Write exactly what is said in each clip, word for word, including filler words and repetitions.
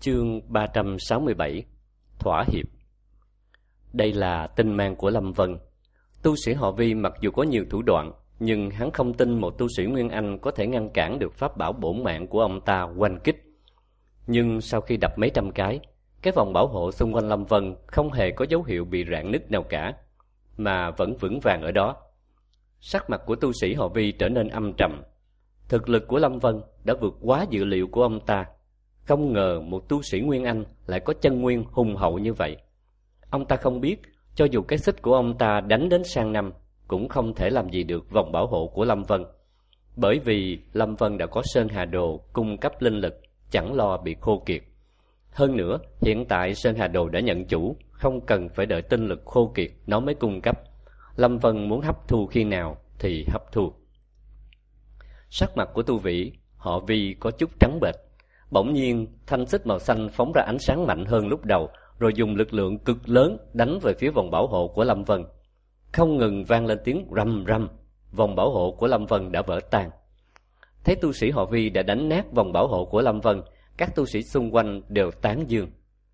Chương ba trăm sáu mươi bảy. Thỏa hiệp. Đây là tin mang của Lâm Vân. Tu sĩ họ Vi mặc dù có nhiều thủ đoạn, nhưng hắn không tin một tu sĩ Nguyên Anh có thể ngăn cản được pháp bảo bổn mạng của ông ta oanh kích. Nhưng sau khi đập mấy trăm cái, cái vòng bảo hộ xung quanh Lâm Vân không hề có dấu hiệu bị rạn nứt nào cả, mà vẫn vững vàng ở đó. Sắc mặt của tu sĩ họ Vi trở nên âm trầm. Thực lực của Lâm Vân đã vượt quá dự liệu của ông ta. Không ngờ một tu sĩ Nguyên Anh lại có chân nguyên hùng hậu như vậy. Ông ta không biết, cho dù cái xích của ông ta đánh đến sang năm, cũng không thể làm gì được vòng bảo hộ của Lâm Vân. Bởi vì Lâm Vân đã có Sơn Hà Đồ cung cấp linh lực, chẳng lo bị khô kiệt. Hơn nữa, hiện tại Sơn Hà Đồ đã nhận chủ, không cần phải đợi tinh lực khô kiệt nó mới cung cấp. Lâm Vân muốn hấp thu khi nào thì hấp thu. Sắc mặt của tu vị họ Vi có chút trắng bệch. Bỗng nhiên, thanh xích màu xanh phóng ra ánh sáng mạnh hơn lúc đầu, rồi dùng lực lượng cực lớn đánh về phía vòng bảo hộ của Lâm Vân. Không ngừng vang lên tiếng rầm rầm, vòng bảo hộ của Lâm Vân đã vỡ tan. Thấy tu sĩ họ Vi đã đánh nát vòng bảo hộ của Lâm Vân, các tu sĩ xung quanh đều tán dương.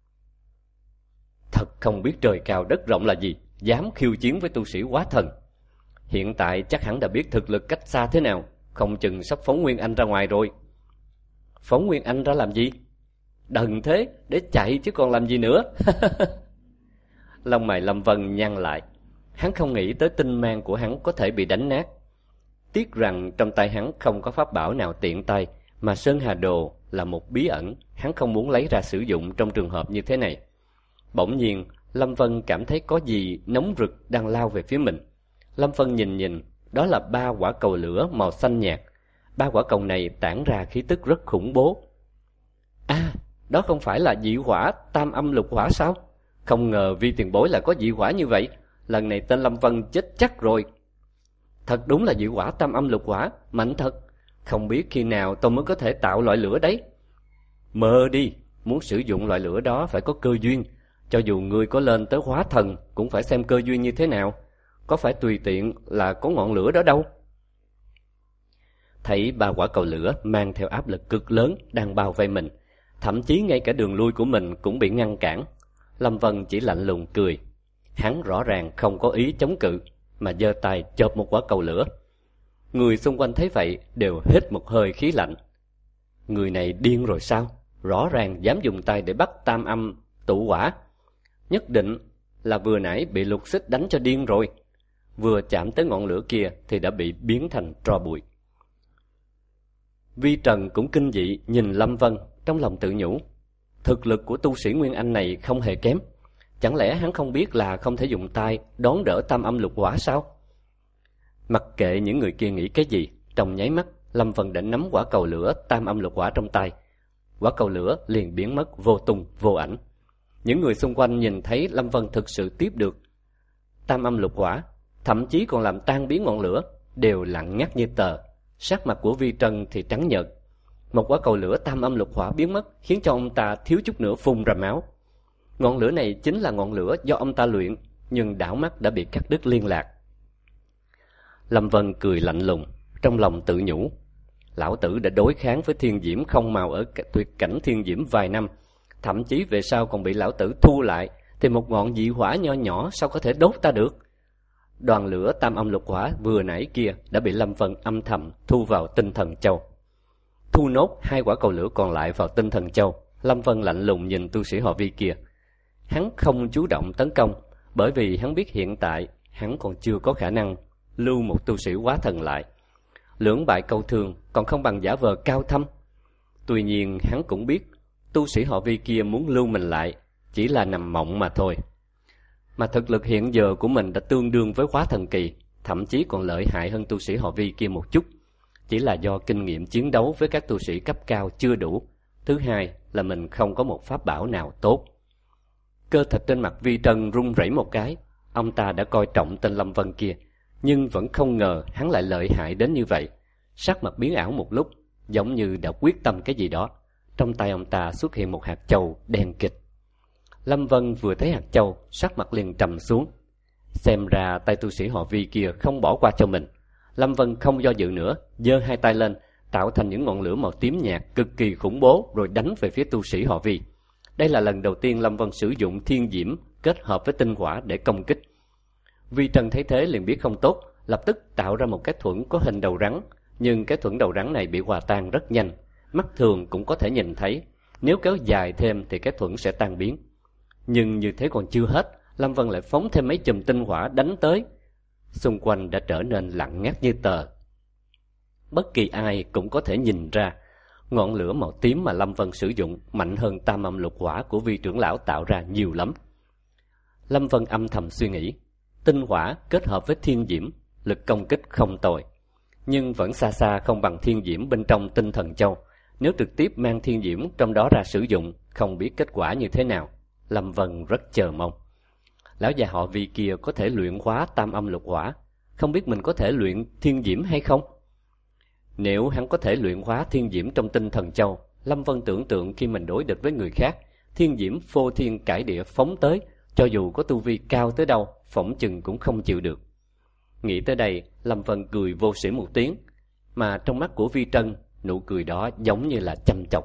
Thật không biết trời cao đất rộng là gì, dám khiêu chiến với tu sĩ quá thần. Hiện tại chắc hẳn đã biết thực lực cách xa thế nào, không chừng sắp phóng Nguyên Anh ra ngoài rồi. Phóng Nguyên Anh ra làm gì? Đần thế, để chạy chứ còn làm gì nữa. Lông mày Lâm Vân nhăn lại. Hắn không nghĩ tới tinh mang của hắn có thể bị đánh nát. Tiếc rằng trong tay hắn không có pháp bảo nào tiện tay, mà Sơn Hà Đồ là một bí ẩn, hắn không muốn lấy ra sử dụng trong trường hợp như thế này. Bỗng nhiên, Lâm Vân cảm thấy có gì nóng rực đang lao về phía mình. Lâm Vân nhìn nhìn, đó là ba quả cầu lửa màu xanh nhạt. Ba quả cầu này tản ra khí tức rất khủng bố. À, đó không phải là dị hỏa tam âm lục hỏa sao? Không ngờ Vi tiền bối là có dị hỏa như vậy. Lần này tên Lâm Vân chết chắc rồi. Thật đúng là dị hỏa tam âm lục hỏa, mạnh thật. Không biết khi nào tôi mới có thể tạo loại lửa đấy. Mơ đi, muốn sử dụng loại lửa đó phải có cơ duyên. Cho dù người có lên tới hóa thần cũng phải xem cơ duyên như thế nào. Có phải tùy tiện là có ngọn lửa đó đâu. Thấy ba quả cầu lửa mang theo áp lực cực lớn đang bao vây mình, thậm chí ngay cả đường lui của mình cũng bị ngăn cản. Lâm Vân chỉ lạnh lùng cười. Hắn rõ ràng không có ý chống cự, mà giơ tay chộp một quả cầu lửa. Người xung quanh thấy vậy đều hít một hơi khí lạnh. Người này điên rồi sao? Rõ ràng dám dùng tay để bắt tam âm tụ hỏa. Nhất định là vừa nãy bị lục xích đánh cho điên rồi. Vừa chạm tới ngọn lửa kia thì đã bị biến thành tro bụi. Vi Trần cũng kinh dị nhìn Lâm Vân, trong lòng tự nhủ. Thực lực của tu sĩ Nguyên Anh này không hề kém. Chẳng lẽ hắn không biết là không thể dùng tay đón đỡ tam âm lục hỏa sao? Mặc kệ những người kia nghĩ cái gì, trong nháy mắt Lâm Vân đã nắm quả cầu lửa tam âm lục hỏa trong tay. Quả cầu lửa liền biến mất vô tung vô ảnh. Những người xung quanh nhìn thấy Lâm Vân thực sự tiếp được tam âm lục hỏa, thậm chí còn làm tan biến ngọn lửa, đều lặng ngắt như tờ. Sắc mặt của Vi Trân thì trắng nhợt. Một quả cầu lửa tam âm lục hỏa biến mất khiến cho ông ta thiếu chút nữa phun ra máu. Ngọn lửa này chính là ngọn lửa do ông ta luyện, nhưng đảo mắt đã bị cắt đứt liên lạc. Lâm Vân cười lạnh lùng, trong lòng tự nhủ. Lão tử đã đối kháng với thiên diễm không màu ở tuyệt cảnh thiên diễm vài năm, thậm chí về sau còn bị lão tử thu lại, thì một ngọn dị hỏa nho nhỏ sao có thể đốt ta được? Đoàn lửa tam âm lục hỏa vừa nãy kia đã bị Lâm Vân âm thầm thu vào tinh thần châu. Thu nốt hai quả cầu lửa còn lại vào tinh thần châu, Lâm Vân lạnh lùng nhìn tu sĩ họ Vi kia. Hắn không chủ động tấn công, bởi vì hắn biết hiện tại hắn còn chưa có khả năng lưu một tu sĩ hóa thần lại. Lưỡng bại câu thương còn không bằng giả vờ cao thâm. Tuy nhiên hắn cũng biết tu sĩ họ Vi kia muốn lưu mình lại chỉ là nằm mộng mà thôi. Mà thực lực hiện giờ của mình đã tương đương với hóa thần kỳ, thậm chí còn lợi hại hơn tu sĩ họ Vi kia một chút. Chỉ là do kinh nghiệm chiến đấu với các tu sĩ cấp cao chưa đủ. Thứ hai là mình không có một pháp bảo nào tốt. Cơ thịt trên mặt Vi Trân run rẩy một cái. Ông ta đã coi trọng tên Lâm Vân kia, nhưng vẫn không ngờ hắn lại lợi hại đến như vậy. Sắc mặt biến ảo một lúc, giống như đã quyết tâm cái gì đó. Trong tay ông ta xuất hiện một hạt châu đen kịt. Lâm Vân vừa thấy hạt châu, sắc mặt liền trầm xuống. Xem ra tay tu sĩ họ Vi kia không bỏ qua cho mình. Lâm Vân không do dự nữa, giơ hai tay lên, tạo thành những ngọn lửa màu tím nhạt cực kỳ khủng bố, rồi đánh về phía tu sĩ họ Vi. Đây là lần đầu tiên Lâm Vân sử dụng thiên diễm kết hợp với tinh hỏa để công kích. Vi Trân thấy thế liền biết không tốt, lập tức tạo ra một cái thuẫn có hình đầu rắn, nhưng cái thuẫn đầu rắn này bị hòa tan rất nhanh, mắt thường cũng có thể nhìn thấy, nếu kéo dài thêm thì cái thuẫn sẽ tan biến. Nhưng như thế còn chưa hết, Lâm Vân lại phóng thêm mấy chùm tinh hỏa đánh tới. Xung quanh đã trở nên lặng ngắt như tờ. Bất kỳ ai cũng có thể nhìn ra, ngọn lửa màu tím mà Lâm Vân sử dụng mạnh hơn tam âm lục hỏa của Vi trưởng lão tạo ra nhiều lắm. Lâm Vân âm thầm suy nghĩ, tinh hỏa kết hợp với thiên diễm, lực công kích không tồi, nhưng vẫn xa xa không bằng thiên diễm bên trong tinh thần châu. Nếu trực tiếp mang thiên diễm trong đó ra sử dụng, không biết kết quả như thế nào. Lâm Vân rất chờ mong. Lão già họ Vi kia có thể luyện hóa tam âm lục hỏa, không biết mình có thể luyện thiên diễm hay không? Nếu hắn có thể luyện hóa thiên diễm trong tinh thần châu, Lâm Vân tưởng tượng khi mình đối địch với người khác, thiên diễm phô thiên cải địa phóng tới, cho dù có tu vi cao tới đâu, phỏng chừng cũng không chịu được. Nghĩ tới đây, Lâm Vân cười vô sĩ một tiếng, mà trong mắt của Vi Trân, nụ cười đó giống như là chăm chọc.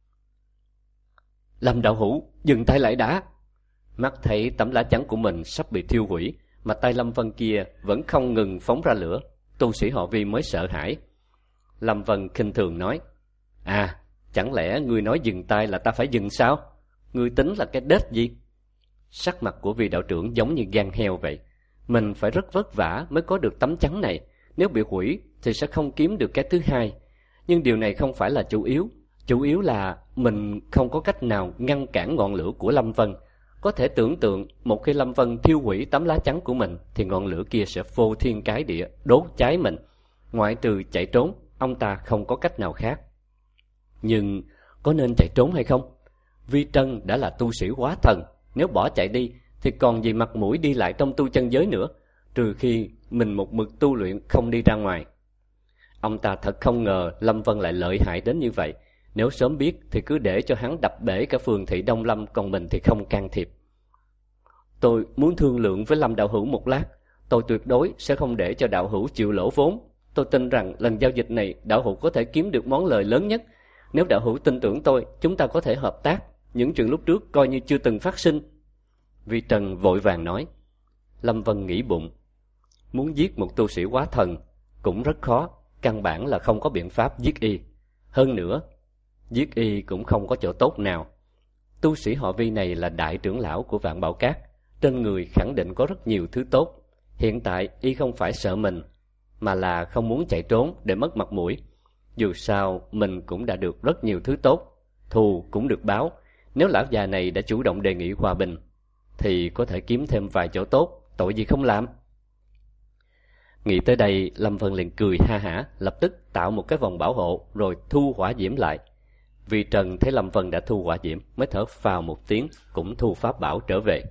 Lâm đạo hữu, dừng tay lại đã. Mắt thấy tấm lá chắn của mình sắp bị thiêu hủy, mà tay Lâm Vân kia vẫn không ngừng phóng ra lửa, tu sĩ họ Vi mới sợ hãi. Lâm Vân khinh thường nói, à, chẳng lẽ ngươi nói dừng tay là ta phải dừng sao? Ngươi tính là cái đết gì? Sắc mặt của Vi đạo trưởng giống như gan heo vậy. Mình phải rất vất vả mới có được tấm chắn này, nếu bị hủy thì sẽ không kiếm được cái thứ hai. Nhưng điều này không phải là chủ yếu, chủ yếu là mình không có cách nào ngăn cản ngọn lửa của Lâm Vân. Có thể tưởng tượng, một khi Lâm Vân thiêu hủy tấm lá chắn của mình thì ngọn lửa kia sẽ phô thiên cái địa, đốt cháy mình. Ngoại trừ chạy trốn, ông ta không có cách nào khác. Nhưng có nên chạy trốn hay không? Vi Trân đã là tu sĩ hóa thần, nếu bỏ chạy đi thì còn gì mặt mũi đi lại trong tu chân giới nữa, trừ khi mình một mực tu luyện không đi ra ngoài. Ông ta thật không ngờ Lâm Vân lại lợi hại đến như vậy. Nếu sớm biết thì cứ để cho hắn đập bể cả phường thị Đông Lâm, còn mình thì không can thiệp. Tôi muốn thương lượng với Lâm đạo hữu một lát. Tôi tuyệt đối sẽ không để cho đạo hữu chịu lỗ vốn. Tôi tin rằng lần giao dịch này đạo hữu có thể kiếm được món lời lớn nhất. Nếu đạo hữu tin tưởng tôi, chúng ta có thể hợp tác. Những chuyện lúc trước coi như chưa từng phát sinh. Vi Trần vội vàng nói. Lâm Vân nghĩ bụng, muốn giết một tu sĩ hóa thần cũng rất khó, căn bản là không có biện pháp giết y. Hơn nữa, giết y cũng không có chỗ tốt nào. Tu sĩ họ Vi này là đại trưởng lão của Vạn Bảo Các, trên người khẳng định có rất nhiều thứ tốt. Hiện tại y không phải sợ mình, mà là không muốn chạy trốn để mất mặt mũi. Dù sao mình cũng đã được rất nhiều thứ tốt, thù cũng được báo. Nếu lão già này đã chủ động đề nghị hòa bình thì có thể kiếm thêm vài chỗ tốt, tội gì không làm. Nghĩ tới đây, Lâm Vân liền cười ha hả, lập tức tạo một cái vòng bảo hộ rồi thu hỏa diễm lại. Vi Trần thấy Lâm Vân đã thu hỏa diễm mới thở phào một tiếng, cũng thu pháp bảo trở về.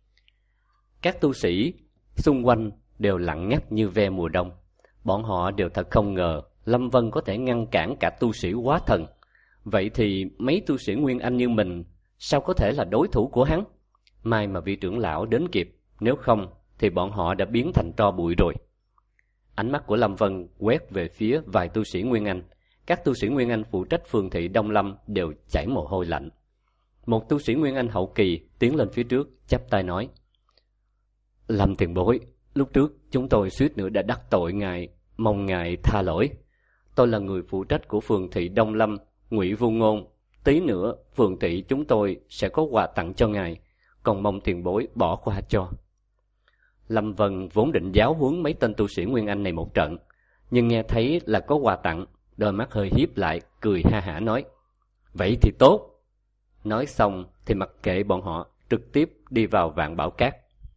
Các tu sĩ xung quanh đều lặng ngắt như ve mùa đông. Bọn họ đều thật không ngờ Lâm Vân có thể ngăn cản cả tu sĩ hóa thần. Vậy thì mấy tu sĩ Nguyên Anh như mình sao có thể là đối thủ của hắn? May mà vị trưởng lão đến kịp, nếu không thì bọn họ đã biến thành tro bụi rồi. Ánh mắt của Lâm Vân quét về phía vài tu sĩ Nguyên Anh. Các tu sĩ Nguyên Anh phụ trách phường thị Đông Lâm đều chảy mồ hôi lạnh. Một tu sĩ Nguyên Anh hậu kỳ tiến lên phía trước, chắp tay nói: Lâm tiền bối, lúc trước chúng tôi suýt nữa đã đắc tội ngài, mong ngài tha lỗi. Tôi là người phụ trách của phường thị Đông Lâm, Ngụy Vu Ngôn. Tí nữa phường thị chúng tôi sẽ có quà tặng cho ngài, còn mong tiền bối bỏ qua cho. Lâm Vân vốn định giáo huấn mấy tên tu sĩ Nguyên Anh này một trận, nhưng nghe thấy là có quà tặng, đôi mắt hơi híp lại, cười ha hả nói: Vậy thì tốt. Nói xong thì mặc kệ bọn họ, trực tiếp đi vào Vạn Bảo Các.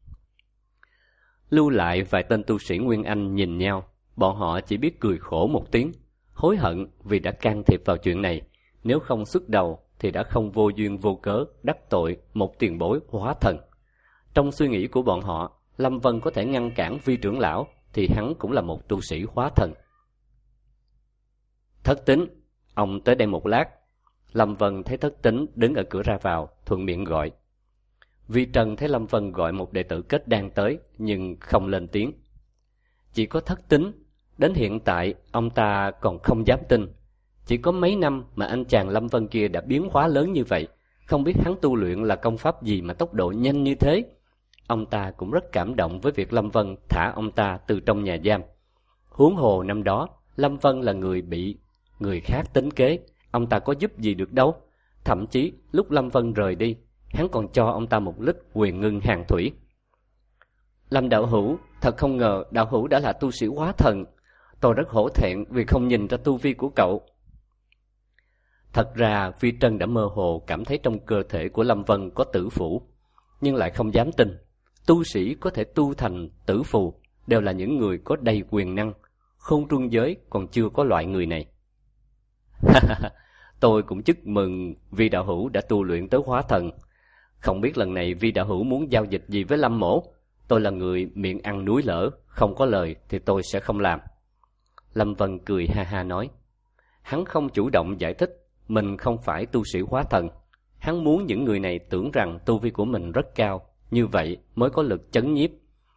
Lưu lại vài tên tu sĩ Nguyên Anh nhìn nhau, bọn họ chỉ biết cười khổ một tiếng, hối hận vì đã can thiệp vào chuyện này. Nếu không xuất đầu thì đã không vô duyên vô cớ đắc tội một tiền bối hóa thần. Trong suy nghĩ của bọn họ, Lâm Vân có thể ngăn cản Vi trưởng lão thì hắn cũng là một tu sĩ hóa thần. Thất Tính, ông tới đây một lát. Lâm Vân thấy Thất Tính đứng ở cửa ra vào, thuận miệng gọi. Vi Trần thấy Lâm Vân gọi một đệ tử kết đan tới, nhưng không lên tiếng. Chỉ có Thất Tính, đến hiện tại ông ta còn không dám tin. Chỉ có mấy năm mà anh chàng Lâm Vân kia đã biến hóa lớn như vậy, Không biết hắn tu luyện là công pháp gì mà tốc độ nhanh như thế. Ông ta cũng rất cảm động với việc Lâm Vân thả ông ta từ trong nhà giam. Huống hồ năm đó, Lâm Vân là người bị người khác tính kế, ông ta có giúp gì được đâu. Thậm chí lúc Lâm Vân rời đi, hắn còn cho ông ta một lít huyền ngưng hàng thủy. Lâm đạo hữu, thật không ngờ đạo hữu đã là tu sĩ hóa thần. Tôi rất hổ thẹn vì không nhìn ra tu vi của cậu. Thật ra Vi Trân đã mơ hồ cảm thấy trong cơ thể của Lâm Vân có tử phủ, nhưng lại không dám tin. Tu sĩ có thể tu thành tử phù đều là những người có đầy quyền năng. Không trung giới còn chưa có loại người này. Tôi cũng chúc mừng Vi đạo hữu đã tu luyện tới hóa thần. Không biết lần này Vi đạo hữu muốn giao dịch gì với Lâm mỗ. Tôi là người miệng ăn núi lở, không có lời thì tôi sẽ không làm. Lâm Vân cười ha ha nói. Hắn không chủ động giải thích mình không phải tu sĩ hóa thần. Hắn muốn những người này tưởng rằng tu vi của mình rất cao, như vậy mới có lực chấn nhiếp.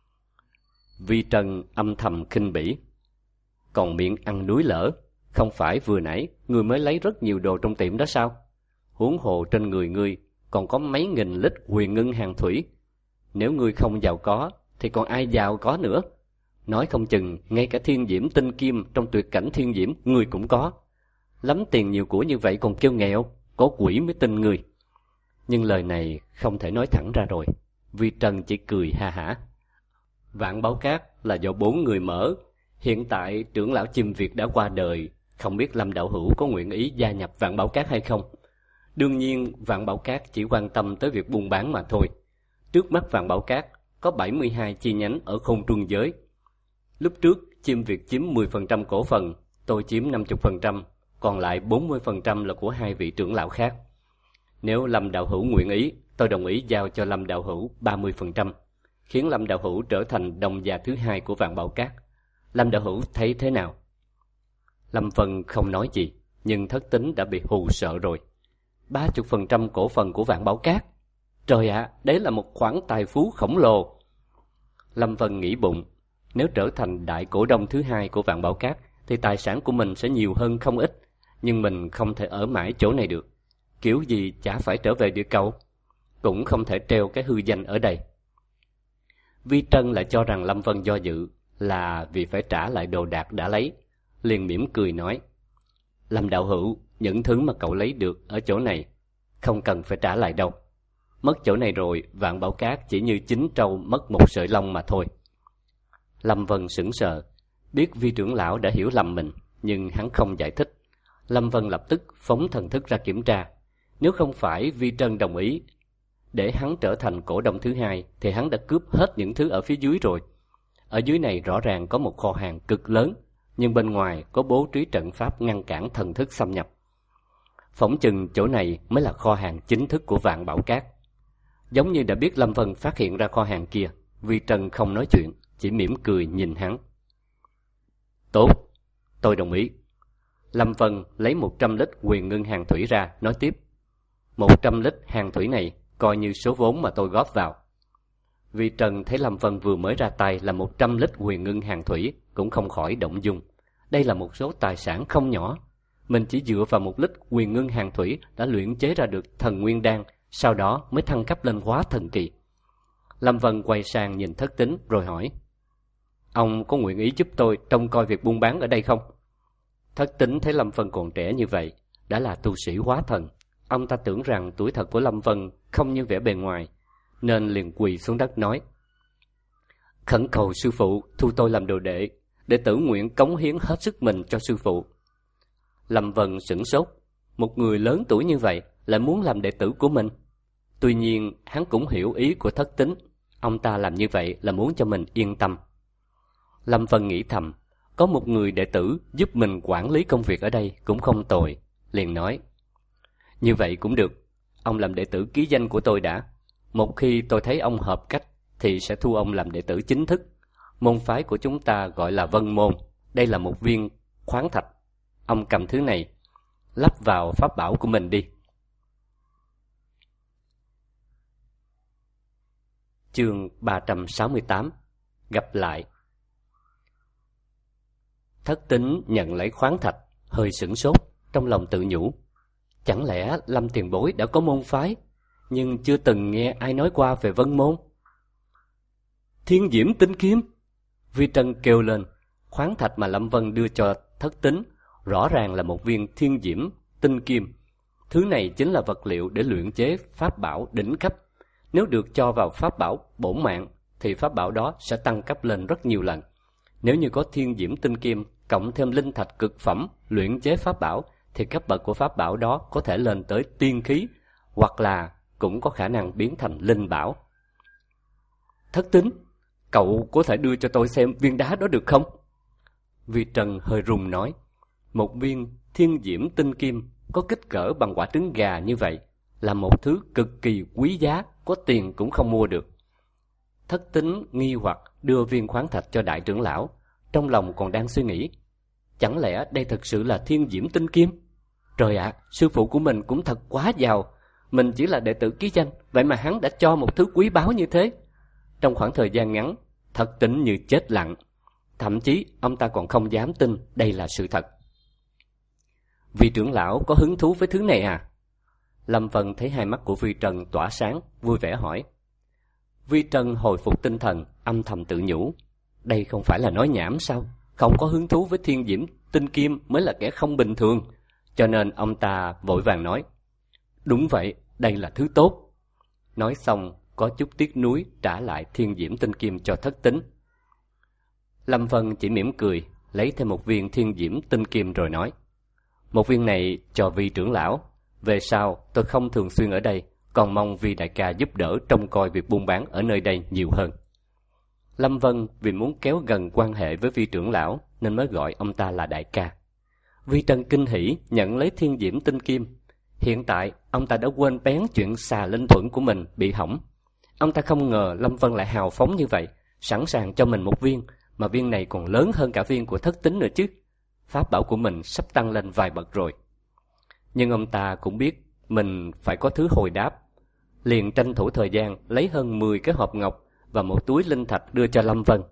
Vi Trân âm thầm khinh bỉ. Còn miệng ăn núi lở, không phải vừa nãy người mới lấy rất nhiều đồ trong tiệm đó sao? Huống hồ trên người ngươi còn có mấy nghìn lít huyền ngưng hàng thủy. Nếu ngươi không giàu có thì còn ai giàu có nữa? Nói không chừng ngay cả thiên diễm tinh kim trong tuyệt cảnh thiên diễm ngươi cũng có. Lắm tiền nhiều của như vậy còn kêu nghèo, có quỷ mới tin ngươi. Nhưng lời này không thể nói thẳng ra rồi. Vi Trân chỉ cười ha hả. Vạn Bảo Cát là do bốn người mở. Hiện tại trưởng lão Chim Việt đã qua đời, không biết Lâm đạo hữu có nguyện ý gia nhập Vạn Bảo Cát hay không? Đương nhiên Vạn Bảo Cát chỉ quan tâm tới việc buôn bán mà thôi. Trước mắt Vạn Bảo Cát có bảy mươi hai chi nhánh ở không trung giới. Lúc trước Chim Việt chiếm mười phần trăm cổ phần, tôi chiếm năm mươi phần trăm, còn lại bốn mươi phần trăm là của hai vị trưởng lão khác. Nếu Lâm đạo hữu nguyện ý, tôi đồng ý giao cho Lâm đạo hữu ba mươi phần trăm, khiến Lâm đạo hữu trở thành đồng gia thứ hai của Vạn Bảo Cát. Lâm đạo hữu thấy thế nào? Lâm Vân không nói gì, nhưng thất tính đã bị hù sợ rồi. ba mươi phần trăm cổ phần của Vạn Bảo Cát? Trời ạ, à, đấy là một khoản tài phú khổng lồ. Lâm Vân nghĩ bụng, nếu trở thành đại cổ đông thứ hai của Vạn Bảo Cát thì tài sản của mình sẽ nhiều hơn không ít. Nhưng mình không thể ở mãi chỗ này được. Kiểu gì chả phải trở về địa cầu, cũng không thể treo cái hư danh ở đây. Vi Trân lại cho rằng Lâm Vân do dự là vì phải trả lại đồ đạc đã lấy, liền mỉm cười nói. Lâm đạo hữu, những thứ mà cậu lấy được ở chỗ này không cần phải trả lại đâu. Mất chỗ này rồi, Vạn Bảo Cát chỉ như chín trâu mất một sợi lông mà thôi. Lâm Vân sững sờ, biết Vi trưởng lão đã hiểu lầm mình, nhưng hắn không giải thích. Lâm Vân lập tức phóng thần thức ra kiểm tra. Nếu không phải Vi Trân đồng ý để hắn trở thành cổ đông thứ hai thì hắn đã cướp hết những thứ ở phía dưới rồi. Ở dưới này rõ ràng có một kho hàng cực lớn, nhưng bên ngoài có bố trí trận pháp ngăn cản thần thức xâm nhập. Phỏng chừng chỗ này mới là kho hàng chính thức của Vạn Bảo Cát. Giống như đã biết Lâm Vân phát hiện ra kho hàng kia, Vi Trân không nói chuyện, chỉ mỉm cười nhìn hắn. Tốt, tôi đồng ý. Lâm Vân lấy một trăm lít huyền ngưng hàng thủy ra, nói tiếp. Một trăm lít hàng thủy này coi như số vốn mà tôi góp vào. Vi Trân thấy Lâm Vân vừa mới ra tay là một trăm lít huyền ngưng hàng thủy, cũng không khỏi động dung. Đây là một số tài sản không nhỏ. Mình chỉ dựa vào một lít huyền ngưng hàng thủy đã luyện chế ra được thần nguyên đan, sau đó mới thăng cấp lên hóa thần kỳ. Lâm Vân quay sang nhìn Thất Tính rồi hỏi. Ông có nguyện ý giúp tôi trông coi việc buôn bán ở đây không? Thất Tính thấy Lâm Vân còn trẻ như vậy, đã là tu sĩ hóa thần. Ông ta tưởng rằng tuổi thật của Lâm Vân không như vẻ bề ngoài, nên liền quỳ xuống đất nói. Khẩn cầu sư phụ thu tôi làm đồ đệ, để tử nguyện cống hiến hết sức mình cho sư phụ. Lâm Vân sửng sốt, một người lớn tuổi như vậy lại muốn làm đệ tử của mình. Tuy nhiên hắn cũng hiểu ý của Thất Tính, ông ta làm như vậy là muốn cho mình yên tâm. Lâm Vân nghĩ thầm, có một người đệ tử giúp mình quản lý công việc ở đây cũng không tồi, liền nói. Như vậy cũng được, ông làm đệ tử ký danh của tôi đã. Một khi tôi thấy ông hợp cách thì sẽ thu ông làm đệ tử chính thức. Môn phái của chúng ta gọi là Vân Môn. Đây là một viên khoáng thạch. Ông cầm thứ này, lắp vào pháp bảo của mình đi. Chương ba trăm sáu mươi tám. Gặp lại. Thất Tính nhận lấy khoáng thạch, hơi sửng sốt, trong lòng tự nhủ. Chẳng lẽ Lâm tiền bối đã có môn phái, nhưng chưa từng nghe ai nói qua về Vân môn? Thiên diễm tinh kim! Vi Trân kêu lên. Khoáng thạch mà Lâm Vân đưa cho Thất Tín rõ ràng là một viên thiên diễm tinh kim. Thứ này chính là vật liệu để luyện chế pháp bảo đỉnh cấp. Nếu được cho vào pháp bảo bổn mạng thì pháp bảo đó sẽ tăng cấp lên rất nhiều lần. Nếu như có thiên diễm tinh kim cộng thêm linh thạch cực phẩm luyện chế pháp bảo thì cấp bậc của pháp bảo đó có thể lên tới tiên khí, hoặc là cũng có khả năng biến thành linh bảo. Thất Tín, cậu có thể đưa cho tôi xem viên đá đó được không? Vi Trân hơi run nói. Một viên thiên diễm tinh kim có kích cỡ bằng quả trứng gà như vậy là một thứ cực kỳ quý giá, có tiền cũng không mua được. Thất Tín nghi hoặc đưa viên khoáng thạch cho đại trưởng lão, trong lòng còn đang suy nghĩ, chẳng lẽ đây thực sự là thiên diễm tinh kim? Trời ạ, à, sư phụ của mình cũng thật quá giàu, mình chỉ là đệ tử ký danh, vậy mà hắn đã cho một thứ quý báu như thế. Trong khoảng thời gian ngắn, Thất Tín như chết lặng, thậm chí ông ta còn không dám tin đây là sự thật. Vi trưởng lão có hứng thú với thứ này à? Lâm Vân thấy hai mắt của Vi Trân tỏa sáng, vui vẻ hỏi. Vi Trân hồi phục tinh thần, âm thầm tự nhủ, đây không phải là nói nhảm sao? Không có hứng thú với thiên diễm tinh kim mới là kẻ không bình thường. Cho nên ông ta vội vàng nói, đúng vậy, đây là thứ tốt. Nói xong có chút tiếc nuối trả lại thiên diễm tinh kim cho Thất Tín. Lâm Vân chỉ mỉm cười, lấy thêm một viên thiên diễm tinh kim rồi nói, một viên này cho Vi trưởng lão, về sau tôi không thường xuyên ở đây, còn mong Vi đại ca giúp đỡ trông coi việc buôn bán ở nơi đây nhiều hơn. Lâm Vân vì muốn kéo gần quan hệ với Vi trưởng lão nên mới gọi ông ta là đại ca. Vi Trân kinh hỉ nhận lấy thiên diễm tinh kim. Hiện tại ông ta đã quên bén chuyện xà linh thuẫn của mình bị hỏng. Ông ta không ngờ Lâm Vân lại hào phóng như vậy, sẵn sàng cho mình một viên, mà viên này còn lớn hơn cả viên của Thất Tín nữa chứ. Pháp bảo của mình sắp tăng lên vài bậc rồi. Nhưng ông ta cũng biết mình phải có thứ hồi đáp, liền tranh thủ thời gian lấy hơn mười cái hộp ngọc và một túi linh thạch đưa cho Lâm Vân.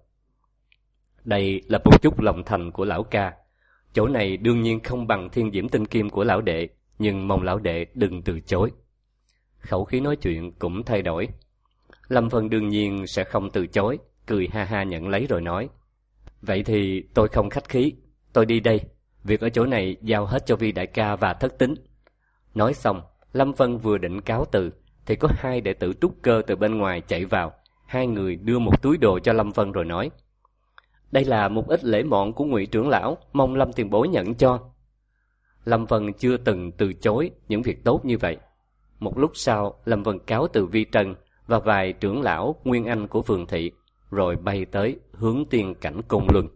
Đây là một chút lòng thành của lão ca. Chỗ này đương nhiên không bằng thiên diễm tinh kim của lão đệ, nhưng mong lão đệ đừng từ chối. Khẩu khí nói chuyện cũng thay đổi. Lâm Vân đương nhiên sẽ không từ chối, cười ha ha nhận lấy rồi nói, vậy thì tôi không khách khí, tôi đi đây, việc ở chỗ này giao hết cho Vi đại ca và Thất Tín. Nói xong, Lâm Vân vừa định cáo từ thì có hai đệ tử trúc cơ từ bên ngoài chạy vào. Hai người đưa một túi đồ cho Lâm Vân rồi nói, đây là một ít lễ mọn của Ngụy trưởng lão, mong Lâm tiền bối nhận cho. Lâm Vân chưa từng từ chối những việc tốt như vậy. Một lúc sau, Lâm Vân cáo từ Vi Trân và vài trưởng lão nguyên anh của phường thị, rồi bay tới hướng tiên cảnh Côn Luân.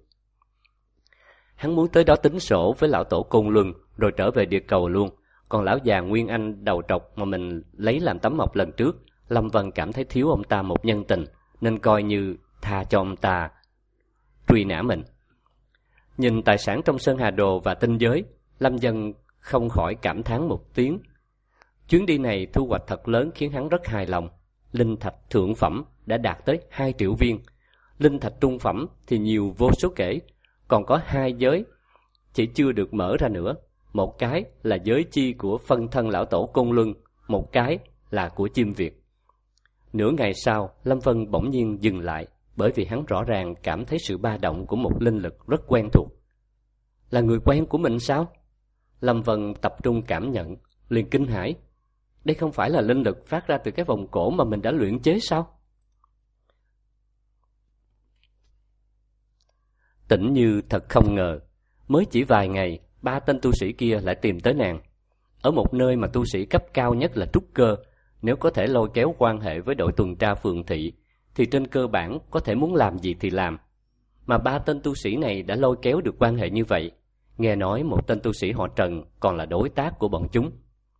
Hắn muốn tới đó tính sổ với lão tổ Côn Luân rồi trở về địa cầu luôn. Còn lão già nguyên anh đầu trọc mà mình lấy làm tấm mộc lần trước, Lâm Vân cảm thấy thiếu ông ta một nhân tình, nên coi như tha cho ông ta truy nã mình. Nhìn tài sản trong Sơn Hà Đồ và tinh giới, Lâm Vân không khỏi cảm thán một tiếng. Chuyến đi này thu hoạch thật lớn khiến hắn rất hài lòng. Linh thạch thượng phẩm đã đạt tới hai triệu viên, linh thạch trung phẩm thì nhiều vô số kể, còn có hai giới chỉ chưa được mở ra nữa. Một cái là giới chi của phân thân lão tổ Côn Luân, một cái là của chim Việt. Nửa ngày sau, Lâm Vân bỗng nhiên dừng lại, bởi vì hắn rõ ràng cảm thấy sự ba động của một linh lực rất quen thuộc. Là người quen của mình sao? Lâm Vân tập trung cảm nhận, liền kinh hãi. Đây không phải là linh lực phát ra từ cái vòng cổ mà mình đã luyện chế sao? Tĩnh Như thật không ngờ, mới chỉ vài ngày, ba tên tu sĩ kia lại tìm tới nàng. Ở một nơi mà tu sĩ cấp cao nhất là trúc cơ, nếu có thể lôi kéo quan hệ với đội tuần tra phường thị, thì trên cơ bản có thể muốn làm gì thì làm. Mà ba tên tu sĩ này đã lôi kéo được quan hệ như vậy. Nghe nói một tên tu sĩ họ Trần còn là đối tác của bọn chúng.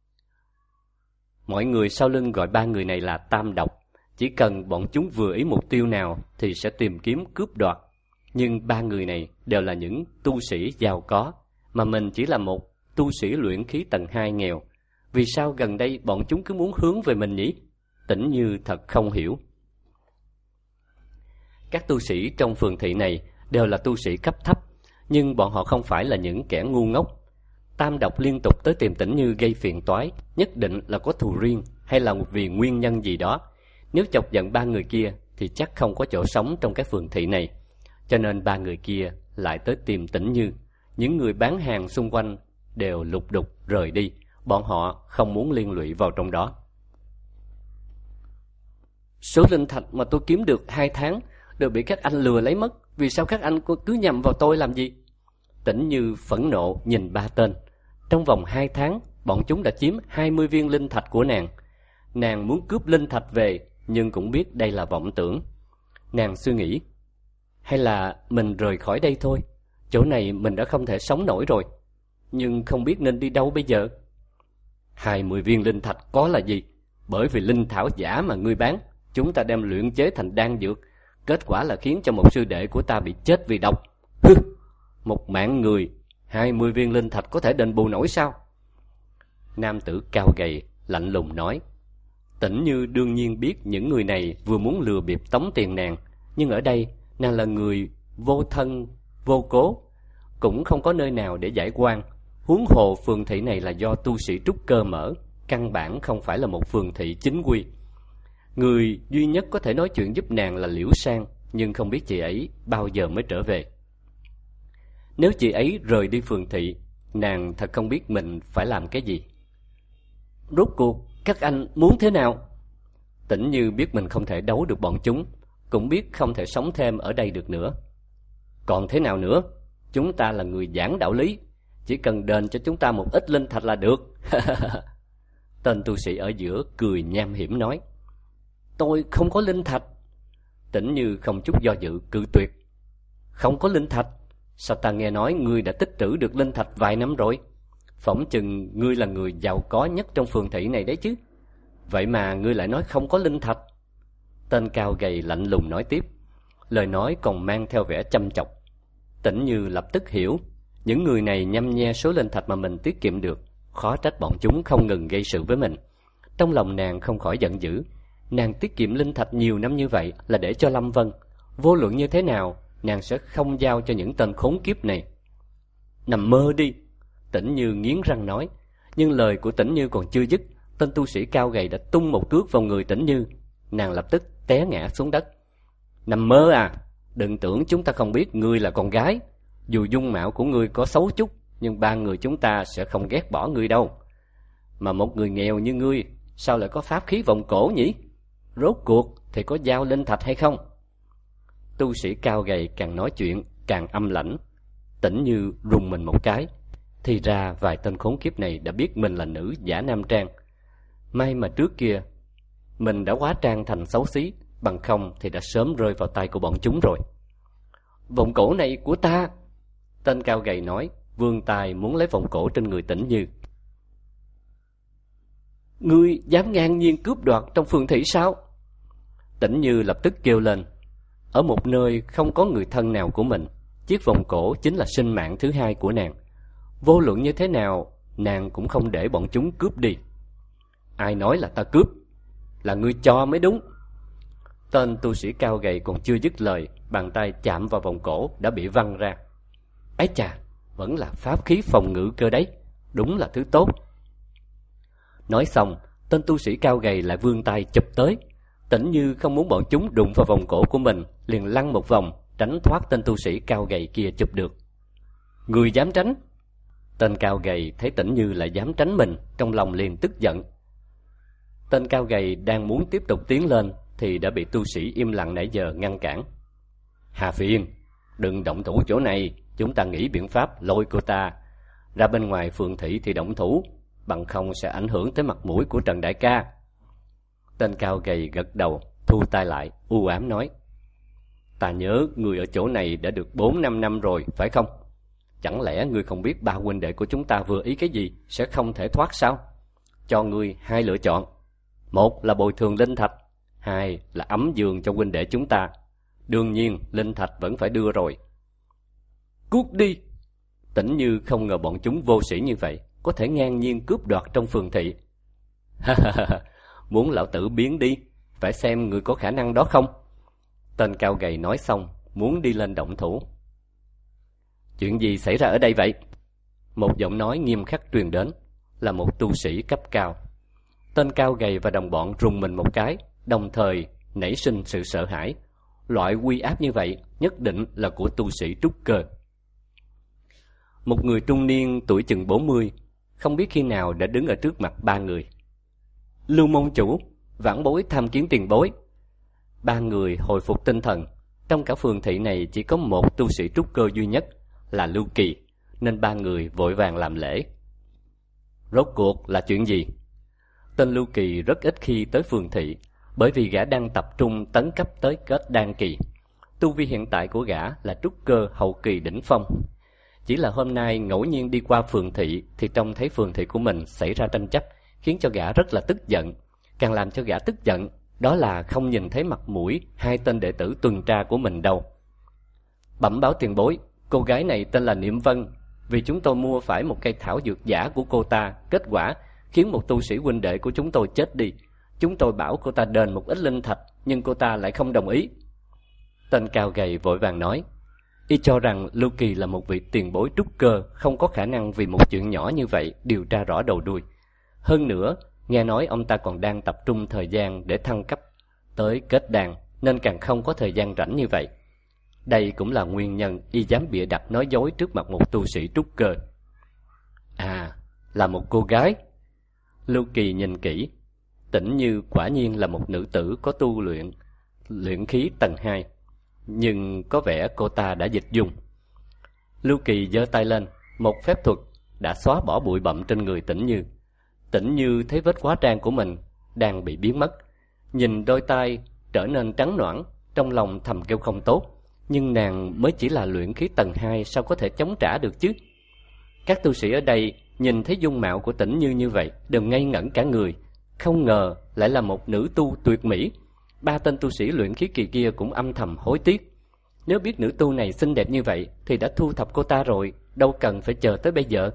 Mọi người sau lưng gọi ba người này là tam độc. Chỉ cần bọn chúng vừa ý mục tiêu nào thì sẽ tìm kiếm cướp đoạt. Nhưng ba người này đều là những tu sĩ giàu có, mà mình chỉ là một tu sĩ luyện khí tầng hai nghèo. Vì sao gần đây bọn chúng cứ muốn hướng về mình nhỉ? Tĩnh Như thật không hiểu. Các tu sĩ trong phường thị này đều là tu sĩ cấp thấp, nhưng bọn họ không phải là những kẻ ngu ngốc. Tam độc liên tục tới tìm Tĩnh Như gây phiền toái, nhất định là có thù riêng hay là vì nguyên nhân gì đó. Nếu chọc giận ba người kia thì chắc không có chỗ sống trong cái phường thị này. Cho nên ba người kia lại tới tìm Tĩnh Như. Những người bán hàng xung quanh đều lục đục rời đi. Bọn họ không muốn liên lụy vào trong đó. Số linh thạch mà tôi kiếm được hai tháng đều bị các anh lừa lấy mất. Vì sao các anh cứ nhầm vào tôi làm gì? Tĩnh Như phẫn nộ nhìn ba tên. Trong vòng hai tháng, bọn chúng đã chiếm hai mươi viên linh thạch của nàng. Nàng muốn cướp linh thạch về, nhưng cũng biết đây là vọng tưởng. Nàng suy nghĩ, hay là mình rời khỏi đây thôi. Chỗ này mình đã không thể sống nổi rồi. Nhưng không biết nên đi đâu bây giờ. Hai mươi viên linh thạch có là gì? Bởi vì linh thảo giả mà ngươi bán, chúng ta đem luyện chế thành đan dược. Kết quả là khiến cho một sư đệ của ta bị chết vì độc. Hừ, một mạng người, hai mươi viên linh thạch có thể đền bù nổi sao? Nam tử cao gầy lạnh lùng nói. Tĩnh Như đương nhiên biết những người này vừa muốn lừa bịp tống tiền nàng, nhưng ở đây nàng là người vô thân vô cố, cũng không có nơi nào để giải oan. Huống hồ phường thị này là do tu sĩ trúc cơ mở, căn bản không phải là một phường thị chính quy. Người duy nhất có thể nói chuyện giúp nàng là Liễu Sang, nhưng không biết chị ấy bao giờ mới trở về. Nếu chị ấy rời đi phường thị, nàng thật không biết mình phải làm cái gì. Rốt cuộc các anh muốn thế nào? Tĩnh Như biết mình không thể đấu được bọn chúng, cũng biết không thể sống thêm ở đây được nữa. Còn thế nào nữa? Chúng ta là người giảng đạo lý, chỉ cần đền cho chúng ta một ít linh thạch là được. Tên tu sĩ ở giữa cười nham hiểm nói. Tôi không có linh thạch. Tĩnh Như không chút do dự cự tuyệt. Không có linh thạch? Sao ta nghe nói ngươi đã tích trữ được linh thạch vài năm rồi? Phỏng chừng ngươi là người giàu có nhất trong phường thị này đấy chứ. Vậy mà ngươi lại nói không có linh thạch. Tên cao gầy lạnh lùng nói tiếp, lời nói còn mang theo vẻ châm chọc. Tĩnh Như lập tức hiểu, những người này nhăm nhe số linh thạch mà mình tiết kiệm được, khó trách bọn chúng không ngừng gây sự với mình. Trong lòng nàng không khỏi giận dữ. Nàng tiết kiệm linh thạch nhiều năm như vậy là để cho Lâm Vân. Vô luận như thế nào, nàng sẽ không giao cho những tên khốn kiếp này. Nằm mơ đi, Tĩnh Như nghiến răng nói. Nhưng lời của Tĩnh Như còn chưa dứt, tên tu sĩ cao gầy đã tung một cước vào người Tĩnh Như. Nàng lập tức té ngã xuống đất. Nằm mơ à? Đừng tưởng chúng ta không biết ngươi là con gái. Dù dung mạo của ngươi có xấu chút, nhưng ba người chúng ta sẽ không ghét bỏ ngươi đâu. Mà một người nghèo như ngươi, sao lại có pháp khí vòng cổ nhỉ? Rốt cuộc thì có giao linh thạch hay không? Tu sĩ cao gầy càng nói chuyện càng âm lãnh. Tĩnh Như rùng mình một cái. Thì ra vài tên khốn kiếp này đã biết mình là nữ giả nam trang. May mà trước kia mình đã hóa trang thành xấu xí, bằng không thì đã sớm rơi vào tay của bọn chúng rồi. Vòng cổ này của ta, tên cao gầy nói, vươn tay muốn lấy vòng cổ trên người Tĩnh Như. Ngươi dám ngang nhiên cướp đoạt trong phường thị sao? Tĩnh Như lập tức kêu lên. Ở một nơi không có người thân nào của mình, chiếc vòng cổ chính là sinh mạng thứ hai của nàng. Vô luận như thế nào, nàng cũng không để bọn chúng cướp đi. Ai nói là ta cướp? Là ngươi cho mới đúng. Tên tu sĩ cao gầy còn chưa dứt lời, bàn tay chạm vào vòng cổ đã bị văng ra. Ái chà, vẫn là pháp khí phòng ngự cơ đấy, đúng là thứ tốt. Nói xong, tên tu sĩ cao gầy lại vươn tay chụp tới. Tĩnh Như không muốn bọn chúng đụng vào vòng cổ của mình, liền lăn một vòng, tránh thoát tên tu sĩ cao gầy kia chụp được. Người dám tránh? Tên cao gầy thấy Tĩnh Như lại dám tránh mình, trong lòng liền tức giận. Tên cao gầy đang muốn tiếp tục tiến lên thì đã bị tu sĩ im lặng nãy giờ ngăn cản. Hà Phiên, đừng động thủ chỗ này, chúng ta nghĩ biện pháp lôi cô ta ra bên ngoài phường thị thì động thủ, bằng không sẽ ảnh hưởng tới mặt mũi của Trần đại ca. Tên cao gầy gật đầu, thu tay lại, u ám nói. Ta nhớ người ở chỗ này đã được bốn năm năm rồi, phải không? Chẳng lẽ ngươi không biết ba huynh đệ của chúng ta vừa ý cái gì sẽ không thể thoát sao? Cho ngươi hai lựa chọn. Một là bồi thường linh thạch, hai là ấm giường cho huynh đệ chúng ta. Đương nhiên linh thạch vẫn phải đưa rồi. Cút đi! Tĩnh Như không ngờ bọn chúng vô sĩ như vậy, có thể ngang nhiên cướp đoạt trong phường thị. Ha ha ha, muốn lão tử biến đi, phải xem người có khả năng đó không? Tên cao gầy nói xong, muốn đi lên động thủ. Chuyện gì xảy ra ở đây vậy? Một giọng nói nghiêm khắc truyền đến, là một tu sĩ cấp cao. Tên cao gầy và đồng bọn rùng mình một cái, đồng thời nảy sinh sự sợ hãi. Loại uy áp như vậy nhất định là của tu sĩ trúc cơ. Một người trung niên tuổi chừng bốn mươi, không biết khi nào đã đứng ở trước mặt ba người. Lưu môn chủ, vãn bối tham kiến tiền bối. Ba người hồi phục tinh thần. Trong cả phường thị này chỉ có một tu sĩ trúc cơ duy nhất là Lưu Kỳ, nên ba người vội vàng làm lễ. Rốt cuộc là chuyện gì? Tên Lưu Kỳ rất ít khi tới phường thị, bởi vì gã đang tập trung tấn cấp tới kết đan kỳ. Tu vi hiện tại của gã là trúc cơ hậu kỳ đỉnh phong. Chỉ là hôm nay ngẫu nhiên đi qua phường thị thì trông thấy phường thị của mình xảy ra tranh chấp, khiến cho gã rất là tức giận. Càng làm cho gã tức giận đó là không nhìn thấy mặt mũi hai tên đệ tử tuần tra của mình đâu. Bẩm báo tiền bối, cô gái này tên là Niệm Vân. Vì chúng tôi mua phải một cây thảo dược giả của cô ta, kết quả khiến một tu sĩ huynh đệ của chúng tôi chết đi. Chúng tôi bảo cô ta đền một ít linh thạch, nhưng cô ta lại không đồng ý. Tên cao gầy vội vàng nói, y cho rằng Lưu Kỳ là một vị tiền bối trúc cơ, không có khả năng vì một chuyện nhỏ như vậy điều tra rõ đầu đuôi. Hơn nữa, nghe nói ông ta còn đang tập trung thời gian để thăng cấp tới kết đan, nên càng không có thời gian rảnh như vậy. Đây cũng là nguyên nhân y dám bịa đặt nói dối trước mặt một tu sĩ trúc cơ. À, là một cô gái. Lưu Kỳ nhìn kỹ, Tĩnh Như quả nhiên là một nữ tử có tu luyện luyện khí tầng hai, nhưng có vẻ cô ta đã dịch dung. Lưu Kỳ giơ tay lên, một phép thuật đã xóa bỏ bụi bặm trên người Tĩnh Như. Tĩnh Như thấy vết hóa trang của mình đang bị biến mất, nhìn đôi tay trở nên trắng nõn, trong lòng thầm kêu không tốt. Nhưng nàng mới chỉ là luyện khí tầng hai, sao có thể chống trả được chứ? Các tu sĩ ở đây nhìn thấy dung mạo của Tĩnh Như như vậy đều ngây ngẩn cả người. Không ngờ lại là một nữ tu tuyệt mỹ. Ba tên tu sĩ luyện khí kỳ kia cũng âm thầm hối tiếc. Nếu biết nữ tu này xinh đẹp như vậy thì đã thu thập cô ta rồi, đâu cần phải chờ tới bây giờ.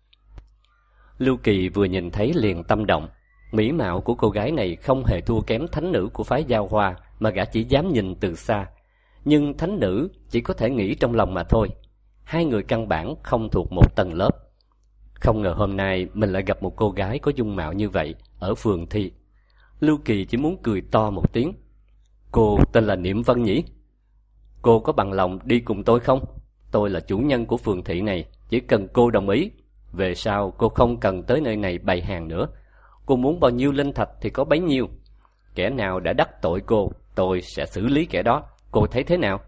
Lưu Kỳ vừa nhìn thấy liền tâm động. Mỹ mạo của cô gái này không hề thua kém thánh nữ của phái Giao Hoa, mà gã chỉ dám nhìn từ xa. Nhưng thánh nữ chỉ có thể nghĩ trong lòng mà thôi. Hai người căn bản không thuộc một tầng lớp. Không ngờ hôm nay mình lại gặp một cô gái có dung mạo như vậy ở phường thị. Lưu Kỳ chỉ muốn cười to một tiếng. Cô tên là Niệm Vân nhỉ? Cô có bằng lòng đi cùng tôi không? Tôi là chủ nhân của phường thị này, chỉ cần cô đồng ý, về sau cô không cần tới nơi này bày hàng nữa. Cô muốn bao nhiêu linh thạch thì có bấy nhiêu. Kẻ nào đã đắc tội cô, tôi sẽ xử lý kẻ đó. Cô thấy thế nào?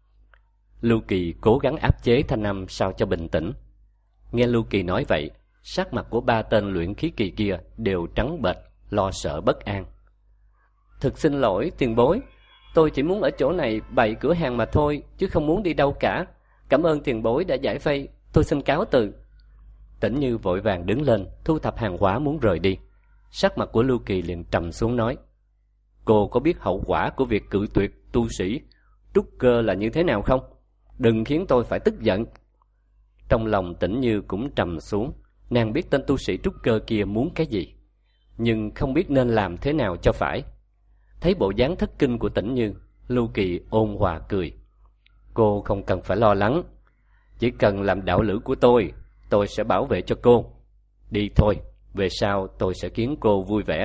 Lưu Kỳ cố gắng áp chế thanh âm sao cho bình tĩnh. Nghe Lưu Kỳ nói vậy, sắc mặt của ba tên luyện khí kỳ kia đều trắng bệch, lo sợ bất an. Thực xin lỗi tiền bối, tôi chỉ muốn ở chỗ này bày cửa hàng mà thôi, chứ không muốn đi đâu cả. Cảm ơn tiền bối đã giải vây, tôi xin cáo từ. Tĩnh Như vội vàng đứng lên, thu thập hàng hóa muốn rời đi. Sắc mặt của Lưu Kỳ liền trầm xuống nói, cô có biết hậu quả của việc cự tuyệt tu sĩ trúc cơ là như thế nào không? Đừng khiến tôi phải tức giận. Trong lòng Tĩnh Như cũng trầm xuống. Nàng biết tên tu sĩ trúc cơ kia muốn cái gì, nhưng không biết nên làm thế nào cho phải. Thấy bộ dáng thất kinh của Tĩnh Như, Lưu Kỳ ôn hòa cười. Cô không cần phải lo lắng, chỉ cần làm đạo lữ của tôi, tôi sẽ bảo vệ cho cô. Đi thôi, về sau tôi sẽ khiến cô vui vẻ.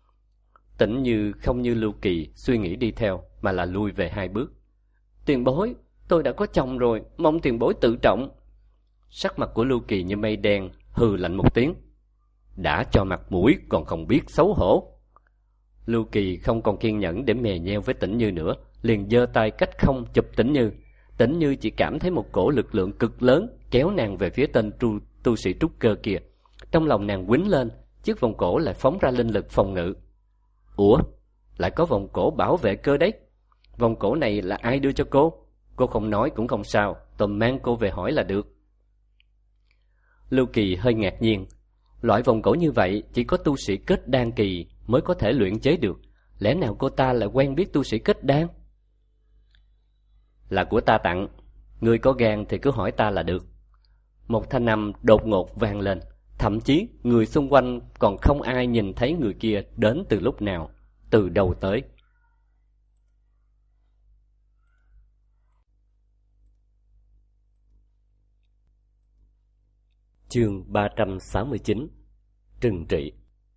Tĩnh Như không như Lưu Kỳ suy nghĩ đi theo, mà là lui về hai bước. Tiền bối, tôi đã có chồng rồi, mong tiền bối tự trọng. Sắc mặt của Lưu Kỳ như mây đen, hừ lạnh một tiếng. Đã cho mặt mũi còn không biết xấu hổ. Lưu Kỳ không còn kiên nhẫn để mè nheo với Tĩnh Như nữa, liền giơ tay cách không chụp Tĩnh Như. Tĩnh Như chỉ cảm thấy một cổ lực lượng cực lớn kéo nàng về phía tên tu, tu sĩ trúc cơ kia. Trong lòng nàng quýnh lên, chiếc vòng cổ lại phóng ra linh lực phòng ngự. Ủa, lại có vòng cổ bảo vệ cơ đấy. Vòng cổ này là ai đưa cho cô? Cô không nói cũng không sao, tôi mang cô về hỏi là được. Lưu Kỳ hơi ngạc nhiên. Loại vòng cổ như vậy chỉ có tu sĩ kết đan kỳ mới có thể luyện chế được. Lẽ nào cô ta lại quen biết tu sĩ kết đan? Là của ta tặng, người có gan thì cứ hỏi ta là được. Một thanh âm đột ngột vang lên. Thậm chí người xung quanh còn không ai nhìn thấy người kia đến từ lúc nào, từ đâu tới. Chương ba trăm sáu mươi chín. Trừng trị.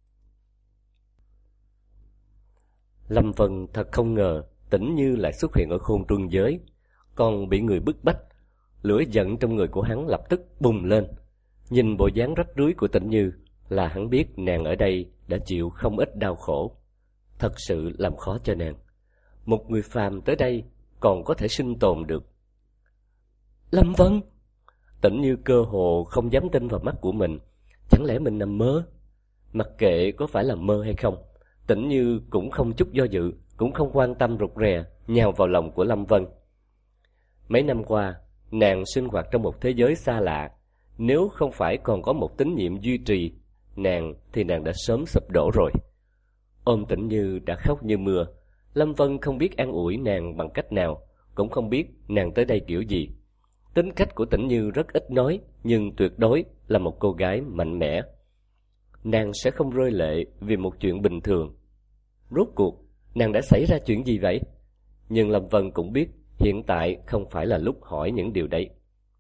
Lâm Vân thật không ngờ Tĩnh Như lại xuất hiện ở khôn trung giới, còn bị người bức bách. Lửa giận trong người của hắn lập tức bùng lên. Nhìn bộ dáng rách rưới của Tĩnh Như là hắn biết nàng ở đây đã chịu không ít đau khổ, thật sự làm khó cho nàng. Một người phàm tới đây còn có thể sinh tồn được. Lâm Vân! Tĩnh Như cơ hồ không dám tin vào mắt của mình. Chẳng lẽ mình nằm mơ? Mặc kệ có phải là mơ hay không, Tĩnh Như cũng không chút do dự, cũng không quan tâm rụt rè, nhào vào lòng của Lâm Vân. Mấy năm qua, nàng sinh hoạt trong một thế giới xa lạ. Nếu không phải còn có một tín nhiệm duy trì nàng thì nàng đã sớm sụp đổ rồi. Ôm Tĩnh Như đã khóc như mưa. Lâm Vân không biết an ủi nàng bằng cách nào, cũng không biết nàng tới đây kiểu gì. Tính cách của Tĩnh Như rất ít nói, nhưng tuyệt đối là một cô gái mạnh mẽ. Nàng sẽ không rơi lệ vì một chuyện bình thường. Rốt cuộc, nàng đã xảy ra chuyện gì vậy? Nhưng Lâm Vân cũng biết hiện tại không phải là lúc hỏi những điều đấy.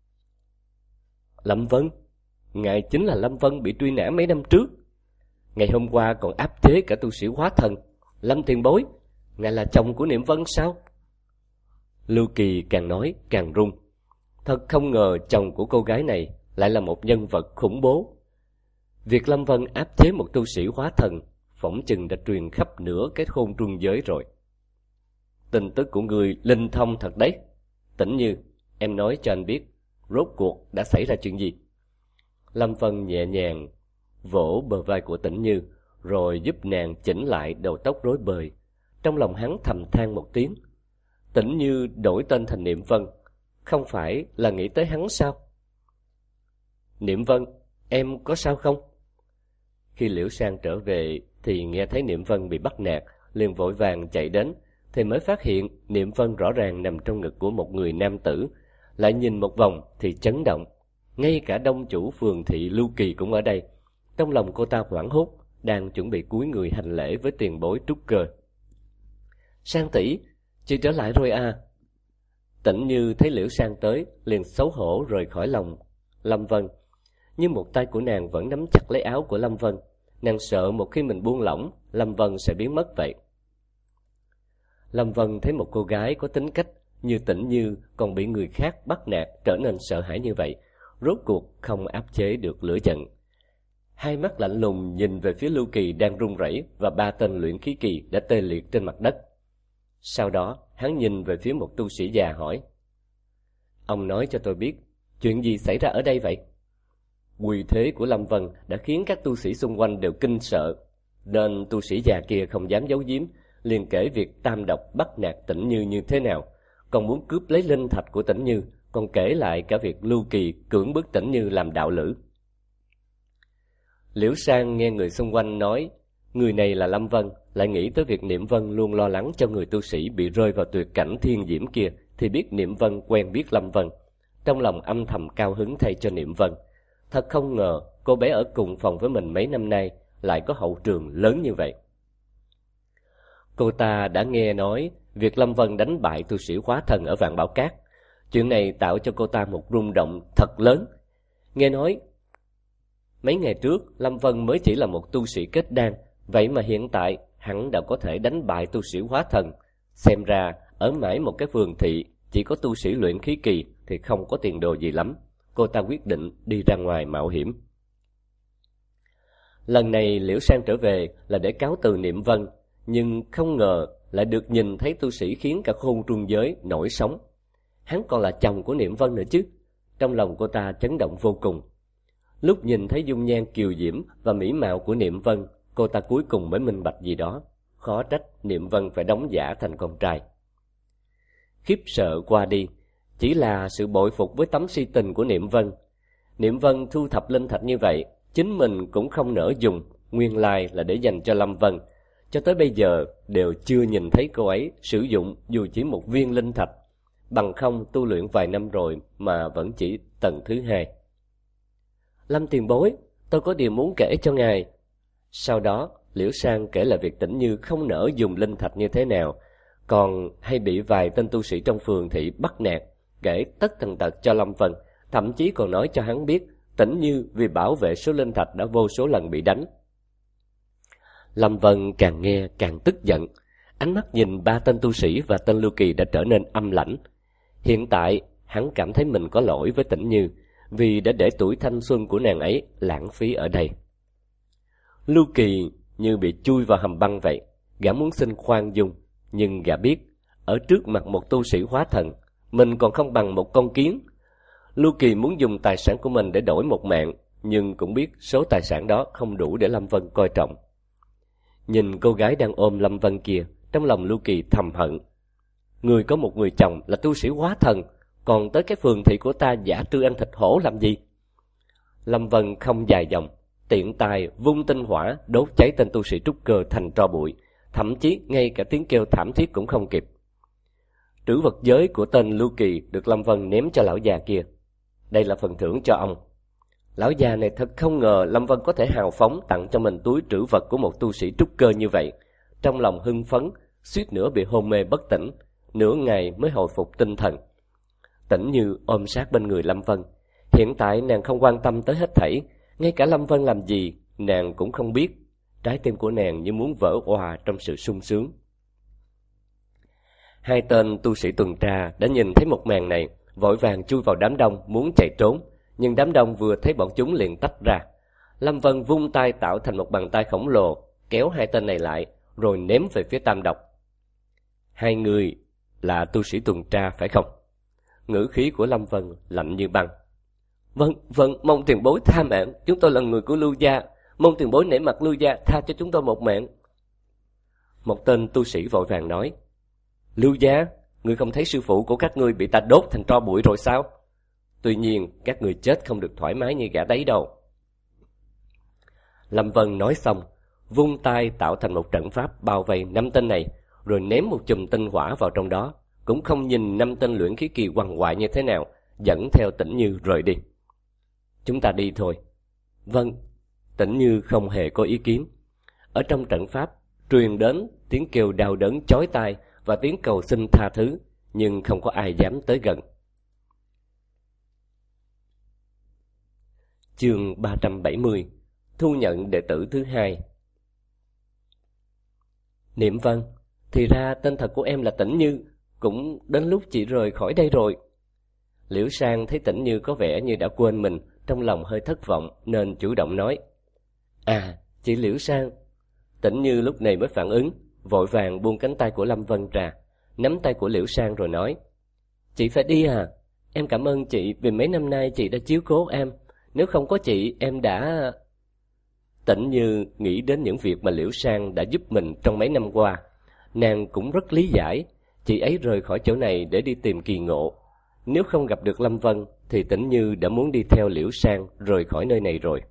Lâm Vân? Ngài chính là Lâm Vân bị truy nã mấy năm trước. Ngày hôm qua còn áp chế cả tu sĩ hóa thần. Lâm tiền bối, ngài là chồng của Niệm Vân sao? Lưu Kỳ càng nói càng run. Thật không ngờ chồng của cô gái này lại là một nhân vật khủng bố. Việc Lâm Vân áp chế một tu sĩ hóa thần phỏng chừng đã truyền khắp nửa cái khôn trung giới rồi. Tin tức của người linh thông thật đấy. Tĩnh Như, em nói cho anh biết, rốt cuộc đã xảy ra chuyện gì? Lâm Vân nhẹ nhàng vỗ bờ vai của Tĩnh Như, rồi giúp nàng chỉnh lại đầu tóc rối bời. Trong lòng hắn thầm than một tiếng. Tĩnh Như đổi tên thành Niệm Vân, không phải là nghĩ tới hắn sao? Niệm Vân, em có sao không? Khi Liễu Sang trở về thì nghe thấy Niệm Vân bị bắt nạt, liền vội vàng chạy đến, thì mới phát hiện Niệm Vân rõ ràng nằm trong ngực của một người nam tử. Lại nhìn một vòng thì chấn động. Ngay cả đông chủ phường thị Lưu Kỳ cũng ở đây. Trong lòng cô ta hoảng hốt, đang chuẩn bị cúi người hành lễ với tiền bối trúc cơ. Sang tỷ, chị trở lại rồi à? Tĩnh Như thấy Liễu Sang tới, liền xấu hổ rời khỏi lòng Lâm Vân. Nhưng một tay của nàng vẫn nắm chặt lấy áo của Lâm Vân. Nàng sợ một khi mình buông lỏng, Lâm Vân sẽ biến mất vậy. Lâm Vân thấy một cô gái có tính cách như Tĩnh Như còn bị người khác bắt nạt trở nên sợ hãi như vậy, rốt cuộc không áp chế được lửa giận. Hai mắt lạnh lùng nhìn về phía Lưu Kỳ đang run rẩy và ba tên luyện khí kỳ đã tê liệt trên mặt đất. Sau đó hắn nhìn về phía một tu sĩ già hỏi: Ông nói cho tôi biết, chuyện gì xảy ra ở đây vậy? Uy thế của Lâm Vân đã khiến các tu sĩ xung quanh đều kinh sợ, nên tu sĩ già kia không dám giấu giếm, liền kể việc tam độc bắt nạt Tĩnh Như như thế nào, còn muốn cướp lấy linh thạch của Tĩnh Như, còn kể lại cả việc Lưu Kỳ cưỡng bức Tĩnh Như làm đạo lữ. Liễu Sang nghe người xung quanh nói người này là Lâm Vân, lại nghĩ tới việc Niệm Vân luôn lo lắng cho người tu sĩ bị rơi vào tuyệt cảnh thiên diễm kia, thì biết Niệm Vân quen biết Lâm Vân. Trong lòng âm thầm cao hứng thay cho Niệm Vân. Thật không ngờ cô bé ở cùng phòng với mình mấy năm nay lại có hậu trường lớn như vậy. Cô ta đã nghe nói việc Lâm Vân đánh bại tu sĩ hóa thần ở Vạn Bảo Cát. Chuyện này tạo cho cô ta một rung động thật lớn. Nghe nói mấy ngày trước Lâm Vân mới chỉ là một tu sĩ kết đan, vậy mà hiện tại hắn đã có thể đánh bại tu sĩ hóa thần. Xem ra ở mãi một cái phường thị chỉ có tu sĩ luyện khí kỳ thì không có tiền đồ gì lắm. Cô ta quyết định đi ra ngoài mạo hiểm. Lần này Liễu Sang trở về là để cáo từ Niệm Vân, nhưng không ngờ lại được nhìn thấy tu sĩ khiến cả khôn trung giới nổi sóng. Hắn còn là chồng của Niệm Vân nữa chứ. Trong lòng cô ta chấn động vô cùng. Lúc nhìn thấy dung nhan kiều diễm và mỹ mạo của Niệm Vân, cô ta cuối cùng mới minh bạch gì đó. Khó trách Niệm Vân phải đóng giả thành con trai. Khiếp sợ qua đi, chỉ là sự bội phục với tấm si tình của Niệm Vân. Niệm Vân thu thập linh thạch như vậy, chính mình cũng không nỡ dùng, nguyên lai là để dành cho Lâm Vân. Cho tới bây giờ đều chưa nhìn thấy cô ấy sử dụng dù chỉ một viên linh thạch. Bằng không tu luyện vài năm rồi mà vẫn chỉ tầng thứ hai. Lâm tiền bối, tôi có điều muốn kể cho ngài. Sau đó Liễu Sang kể lại việc Tĩnh Như không nỡ dùng linh thạch như thế nào, còn hay bị vài tên tu sĩ trong phường thị bắt nạt, kể tất tần tật cho Lâm Vân, thậm chí còn nói cho hắn biết Tĩnh Như vì bảo vệ số linh thạch đã vô số lần bị đánh. Lâm Vân càng nghe càng tức giận, ánh mắt nhìn ba tên tu sĩ và tên Lưu Kỳ đã trở nên âm lãnh. Hiện tại hắn cảm thấy mình có lỗi với Tĩnh Như vì đã để tuổi thanh xuân của nàng ấy lãng phí ở đây. Lưu Kỳ như bị chui vào hầm băng vậy, gã muốn xin khoan dung, nhưng gã biết ở trước mặt một tu sĩ hóa thần, mình còn không bằng một con kiến. Lưu Kỳ muốn dùng tài sản của mình để đổi một mạng, nhưng cũng biết số tài sản đó không đủ để Lâm Vân coi trọng. Nhìn cô gái đang ôm Lâm Vân kia, trong lòng Lưu Kỳ thầm hận. Người có một người chồng là tu sĩ hóa thần, còn tới cái phường thị của ta giả trư ăn thịt hổ làm gì? Lâm Vân không dài dòng, tiện tay vung tinh hỏa đốt cháy tên tu sĩ trúc cơ thành tro bụi, thậm chí ngay cả tiếng kêu thảm thiết cũng không kịp. Trữ vật giới của tên Lưu Kỳ được Lâm Vân ném cho lão già kia. Đây là phần thưởng cho ông. Lão già này thật không ngờ Lâm Vân có thể hào phóng tặng cho mình túi trữ vật của một tu sĩ trúc cơ như vậy. Trong lòng hưng phấn, suýt nữa bị hôn mê bất tỉnh, nửa ngày mới hồi phục tinh thần. Tĩnh Như ôm sát bên người Lâm Vân. Hiện tại nàng không quan tâm tới hết thảy, ngay cả Lâm Vân làm gì nàng cũng không biết. Trái tim của nàng như muốn vỡ òa trong sự sung sướng. Hai tên tu sĩ tuần tra đã nhìn thấy một màn này, vội vàng chui vào đám đông muốn chạy trốn, nhưng đám đông vừa thấy bọn chúng liền tách ra. Lâm Vân vung tay tạo thành một bàn tay khổng lồ, kéo hai tên này lại, rồi ném về phía Tam Độc. Hai người là tu sĩ tuần tra phải không? Ngữ khí của Lâm Vân lạnh như băng. Vâng, vâng, mong tiền bối tha mạng, chúng tôi là người của Lưu gia, mong tiền bối nể mặt Lưu gia tha cho chúng tôi một mạng. Một tên tu sĩ vội vàng nói. Lưu gia, ngươi không thấy sư phụ của các ngươi bị ta đốt thành tro bụi rồi sao? Tuy nhiên, các ngươi chết không được thoải mái như gã đấy đâu. Lâm Vân nói xong, vung tay tạo thành một trận pháp bao vây năm tên này, rồi ném một chùm tinh hỏa vào trong đó, cũng không nhìn năm tên luyện khí kỳ quằn quại như thế nào, dẫn theo Tĩnh Như rời đi. Chúng ta đi thôi. Vâng. Tĩnh Như không hề có ý kiến. Ở trong trận pháp truyền đến tiếng kêu đau đớn chói tai và tiếng cầu xin tha thứ, nhưng không có ai dám tới gần. Chương ba trăm bảy mươi. Thu nhận đệ tử thứ hai. Niệm Vân, thì ra tên thật của em là Tĩnh Như, cũng đến lúc chị rời khỏi đây rồi. Liễu Sang thấy Tĩnh Như có vẻ như đã quên mình, trong lòng hơi thất vọng nên chủ động nói. À, chị Liễu Sang. Tĩnh Như lúc này mới phản ứng, vội vàng buông cánh tay của Lâm Vân ra, nắm tay của Liễu Sang rồi nói. Chị phải đi à? Em cảm ơn chị vì mấy năm nay chị đã chiếu cố em. Nếu không có chị em đã... Tĩnh Như nghĩ đến những việc mà Liễu Sang đã giúp mình trong mấy năm qua. Nàng cũng rất lý giải, chị ấy rời khỏi chỗ này để đi tìm kỳ ngộ. Nếu không gặp được Lâm Vân thì Tĩnh Như đã muốn đi theo Liễu Sang rời khỏi nơi này rồi.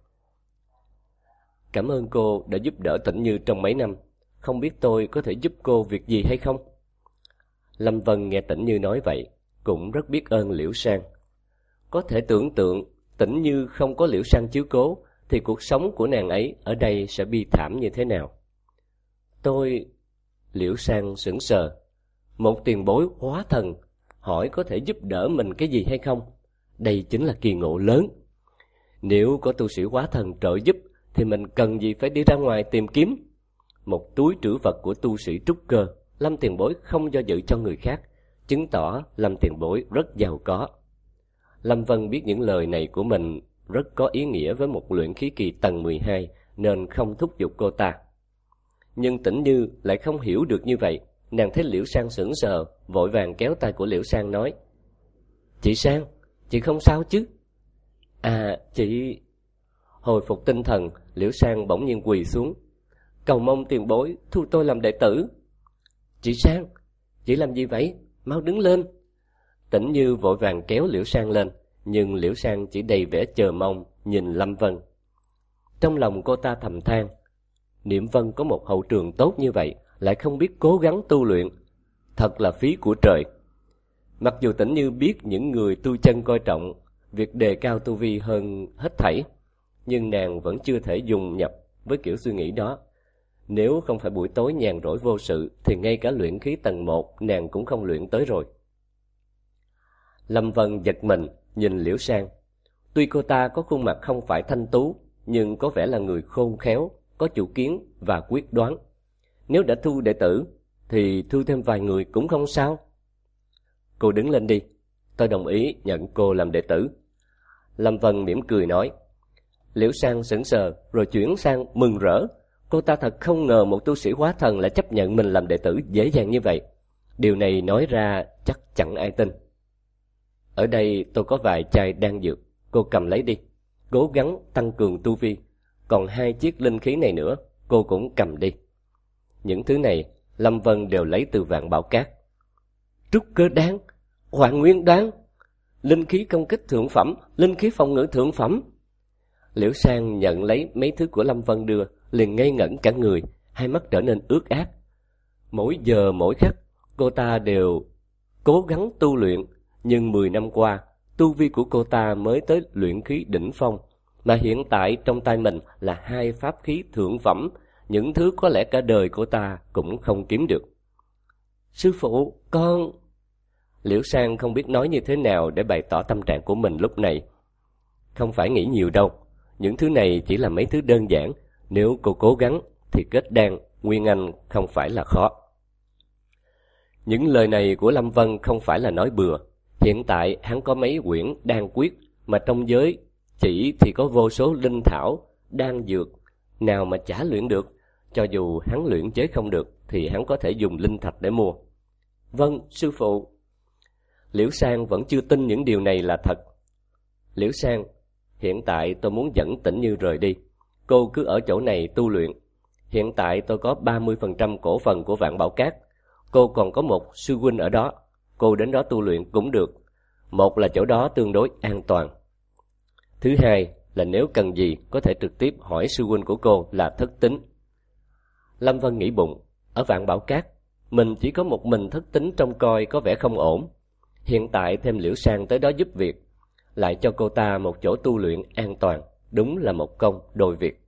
Cảm ơn cô đã giúp đỡ Tĩnh Như trong mấy năm. Không biết tôi có thể giúp cô việc gì hay không? Lâm Vân nghe Tĩnh Như nói vậy, cũng rất biết ơn Liễu Sang. Có thể tưởng tượng Tĩnh Như không có Liễu Sang chiếu cố thì cuộc sống của nàng ấy ở đây sẽ bi thảm như thế nào. Tôi... Liễu Sang sững sờ. Một tiền bối hóa thần hỏi có thể giúp đỡ mình cái gì hay không? Đây chính là kỳ ngộ lớn. Nếu có tu sĩ hóa thần trợ giúp thì mình cần gì phải đi ra ngoài tìm kiếm? Một túi trữ vật của tu sĩ trúc cơ, Lâm tiền bối không do dự cho người khác, chứng tỏ Lâm tiền bối rất giàu có. Lâm Vân biết những lời này của mình rất có ý nghĩa với một luyện khí kỳ tầng mười hai nên không thúc giục cô ta. Nhưng Tĩnh Như lại không hiểu được như vậy. Nàng thấy Liễu Sang sững sờ, vội vàng kéo tay của Liễu Sang nói. Chị Sang, chị không sao chứ? À, chị... Hồi phục tinh thần, Liễu Sang bỗng nhiên quỳ xuống. Cầu mong tiền bối thu tôi làm đệ tử. Chị Sang, chị làm gì vậy? Mau đứng lên. Tĩnh Như vội vàng kéo Liễu Sang lên, nhưng Liễu Sang chỉ đầy vẻ chờ mong nhìn Lâm Vân. Trong lòng cô ta thầm than, Niệm Vân có một hậu trường tốt như vậy, lại không biết cố gắng tu luyện, thật là phí của trời. Mặc dù Tĩnh Như biết những người tu chân coi trọng việc đề cao tu vi hơn hết thảy, nhưng nàng vẫn chưa thể dùng nhập với kiểu suy nghĩ đó. Nếu không phải buổi tối nhàn rỗi vô sự thì ngay cả luyện khí tầng một nàng cũng không luyện tới rồi. Lâm Vân giật mình nhìn Liễu Sang. Tuy cô ta có khuôn mặt không phải thanh tú, nhưng có vẻ là người khôn khéo, có chủ kiến và quyết đoán. Nếu đã thu đệ tử, thì thu thêm vài người cũng không sao. Cô đứng lên đi, tôi đồng ý nhận cô làm đệ tử. Lâm Vân mỉm cười nói. Liễu Sang sững sờ rồi chuyển sang mừng rỡ. Cô ta thật không ngờ một tu sĩ hóa thần lại chấp nhận mình làm đệ tử dễ dàng như vậy. Điều này nói ra chắc chẳng ai tin. Ở đây tôi có vài chai đan dược, cô cầm lấy đi, cố gắng tăng cường tu vi. Còn hai chiếc linh khí này nữa, cô cũng cầm đi. Những thứ này Lâm Vân đều lấy từ Vạn Bảo Cát. Trúc cơ đan, Hoàn Nguyên đan, linh khí công kích thượng phẩm, linh khí phòng ngự thượng phẩm. Liễu Sang nhận lấy mấy thứ của Lâm Vân đưa, liền ngây ngẩn cả người, hai mắt trở nên ướt át. Mỗi giờ mỗi khắc, cô ta đều cố gắng tu luyện, nhưng mười năm qua, tu vi của cô ta mới tới luyện khí đỉnh phong, mà hiện tại trong tay mình là hai pháp khí thượng phẩm, những thứ có lẽ cả đời cô ta cũng không kiếm được. Sư phụ, con... Liễu Sang không biết nói như thế nào để bày tỏ tâm trạng của mình lúc này. Không phải nghĩ nhiều đâu, những thứ này chỉ là mấy thứ đơn giản, nếu cô cố gắng thì kết đan, Nguyên Anh không phải là khó. Những lời này của Lâm Vân không phải là nói bừa. Hiện tại hắn có mấy quyển đan quyết, mà trong giới chỉ thì có vô số linh thảo, đan dược, nào mà chả luyện được. Cho dù hắn luyện chế không được thì hắn có thể dùng linh thạch để mua. Vâng, sư phụ. Liễu Sang vẫn chưa tin những điều này là thật. Liễu Sang, hiện tại tôi muốn dẫn Tĩnh Như rời đi. Cô cứ ở chỗ này tu luyện. Hiện tại tôi có ba mươi phần trăm cổ phần của Vạn Bảo Cát. Cô còn có một sư huynh ở đó, cô đến đó tu luyện cũng được. Một là chỗ đó tương đối an toàn. Thứ hai là nếu cần gì có thể trực tiếp hỏi sư huynh của cô là Thất Tính. Lâm Vân nghĩ bụng, ở Vạn Bảo Cát, mình chỉ có một mình Thất Tính trông coi có vẻ không ổn. Hiện tại thêm Liễu Sang tới đó giúp việc, lại cho cô ta một chỗ tu luyện an toàn, đúng là một công đôi việc.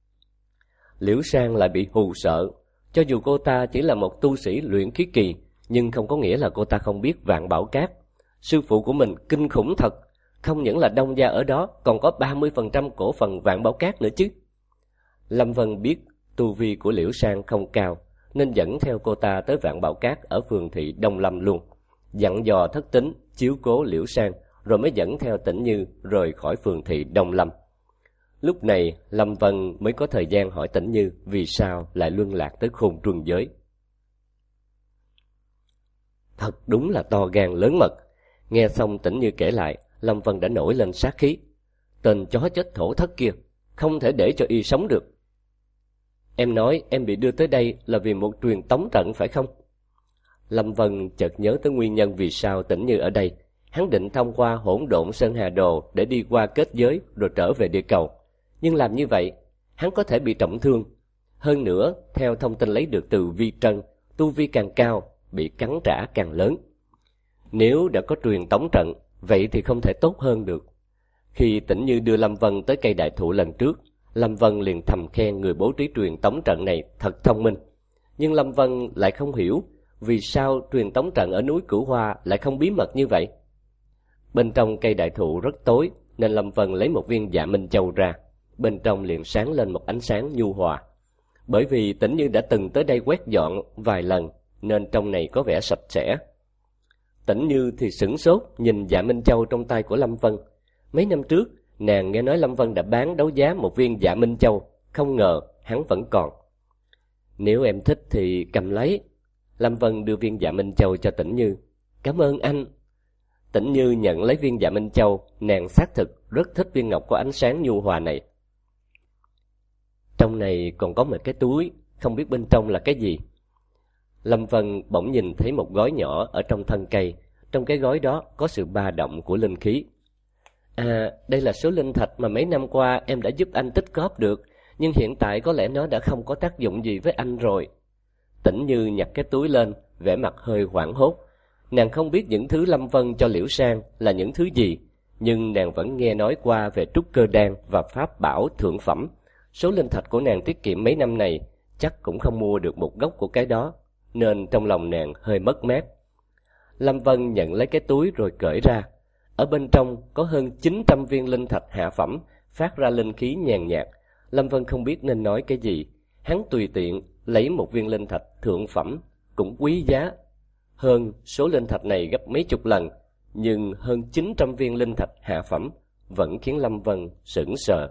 Liễu Sang lại bị hù sợ. Cho dù cô ta chỉ là một tu sĩ luyện khí kỳ, nhưng không có nghĩa là cô ta không biết Vạn Bảo Cát. Sư phụ của mình kinh khủng thật, không những là đông gia ở đó, còn có ba mươi phần trăm cổ phần Vạn Bảo Cát nữa chứ. Lâm Vân biết tu vi của Liễu Sang không cao, nên dẫn theo cô ta tới Vạn Bảo Cát ở phường thị Đông Lâm luôn. Dặn dò Thất Tính chiếu cố Liễu Sang, rồi mới dẫn theo Tĩnh Như rời khỏi phường thị Đông Lâm. Lúc này Lâm Vân mới có thời gian hỏi Tĩnh Như vì sao lại luân lạc tới khôn truân giới. Thật đúng là to gan lớn mật. Nghe xong Tĩnh Như kể lại, Lâm Vân đã nổi lên sát khí. Tên chó chết thổ thất kia, không thể để cho y sống được. Em nói em bị đưa tới đây là vì một truyền tống trận phải không? Lâm Vân chợt nhớ tới nguyên nhân vì sao Tĩnh Như ở đây. Hắn định thông qua hỗn độn Sơn Hà Đồ để đi qua kết giới rồi trở về địa cầu. Nhưng làm như vậy, hắn có thể bị trọng thương. Hơn nữa, theo thông tin lấy được từ Vi Trân, tu vi càng cao, bị cắn trả càng lớn. Nếu đã có truyền tống trận, vậy thì không thể tốt hơn được. Khi Tĩnh Như đưa Lâm Vân tới cây đại thụ lần trước, Lâm Vân liền thầm khen người bố trí truyền tống trận này thật thông minh. Nhưng Lâm Vân lại không hiểu vì sao truyền tống trận ở núi Cửu Hoa lại không bí mật như vậy. Bên trong cây đại thụ rất tối, nên Lâm Vân lấy một viên Dạ Minh Châu ra. Bên trong liền sáng lên một ánh sáng nhu hòa. Bởi vì Tĩnh Như đã từng tới đây quét dọn vài lần, nên trong này có vẻ sạch sẽ. Tĩnh Như thì sửng sốt nhìn Dạ Minh Châu trong tay của Lâm Vân. Mấy năm trước, nàng nghe nói Lâm Vân đã bán đấu giá một viên Dạ Minh Châu, không ngờ hắn vẫn còn. Nếu em thích thì cầm lấy. Lâm Vân đưa viên Dạ Minh Châu cho Tĩnh Như. Cảm ơn anh. Tĩnh Như nhận lấy viên Dạ Minh Châu, nàng xác thực rất thích viên ngọc có ánh sáng nhu hòa này. Trong này còn có một cái túi, không biết bên trong là cái gì. Lâm Vân bỗng nhìn thấy một gói nhỏ ở trong thân cây. Trong cái gói đó có sự ba động của linh khí. À, đây là số linh thạch mà mấy năm qua em đã giúp anh tích góp được, nhưng hiện tại có lẽ nó đã không có tác dụng gì với anh rồi. Tĩnh Như nhặt cái túi lên, vẻ mặt hơi hoảng hốt. Nàng không biết những thứ Lâm Vân cho Liễu Sang là những thứ gì, nhưng nàng vẫn nghe nói qua về trúc cơ đan và pháp bảo thượng phẩm. Số linh thạch của nàng tiết kiệm mấy năm này chắc cũng không mua được một gốc của cái đó, nên trong lòng nàng hơi mất mát. Lâm Vân nhận lấy cái túi rồi cởi ra. Ở bên trong có hơn chín trăm viên linh thạch hạ phẩm, phát ra linh khí nhàn nhạt. Lâm Vân không biết nên nói cái gì. Hắn tùy tiện lấy một viên linh thạch thượng phẩm, cũng quý giá hơn số linh thạch này gấp mấy chục lần, nhưng hơn chín trăm viên linh thạch hạ phẩm vẫn khiến Lâm Vân sững sờ.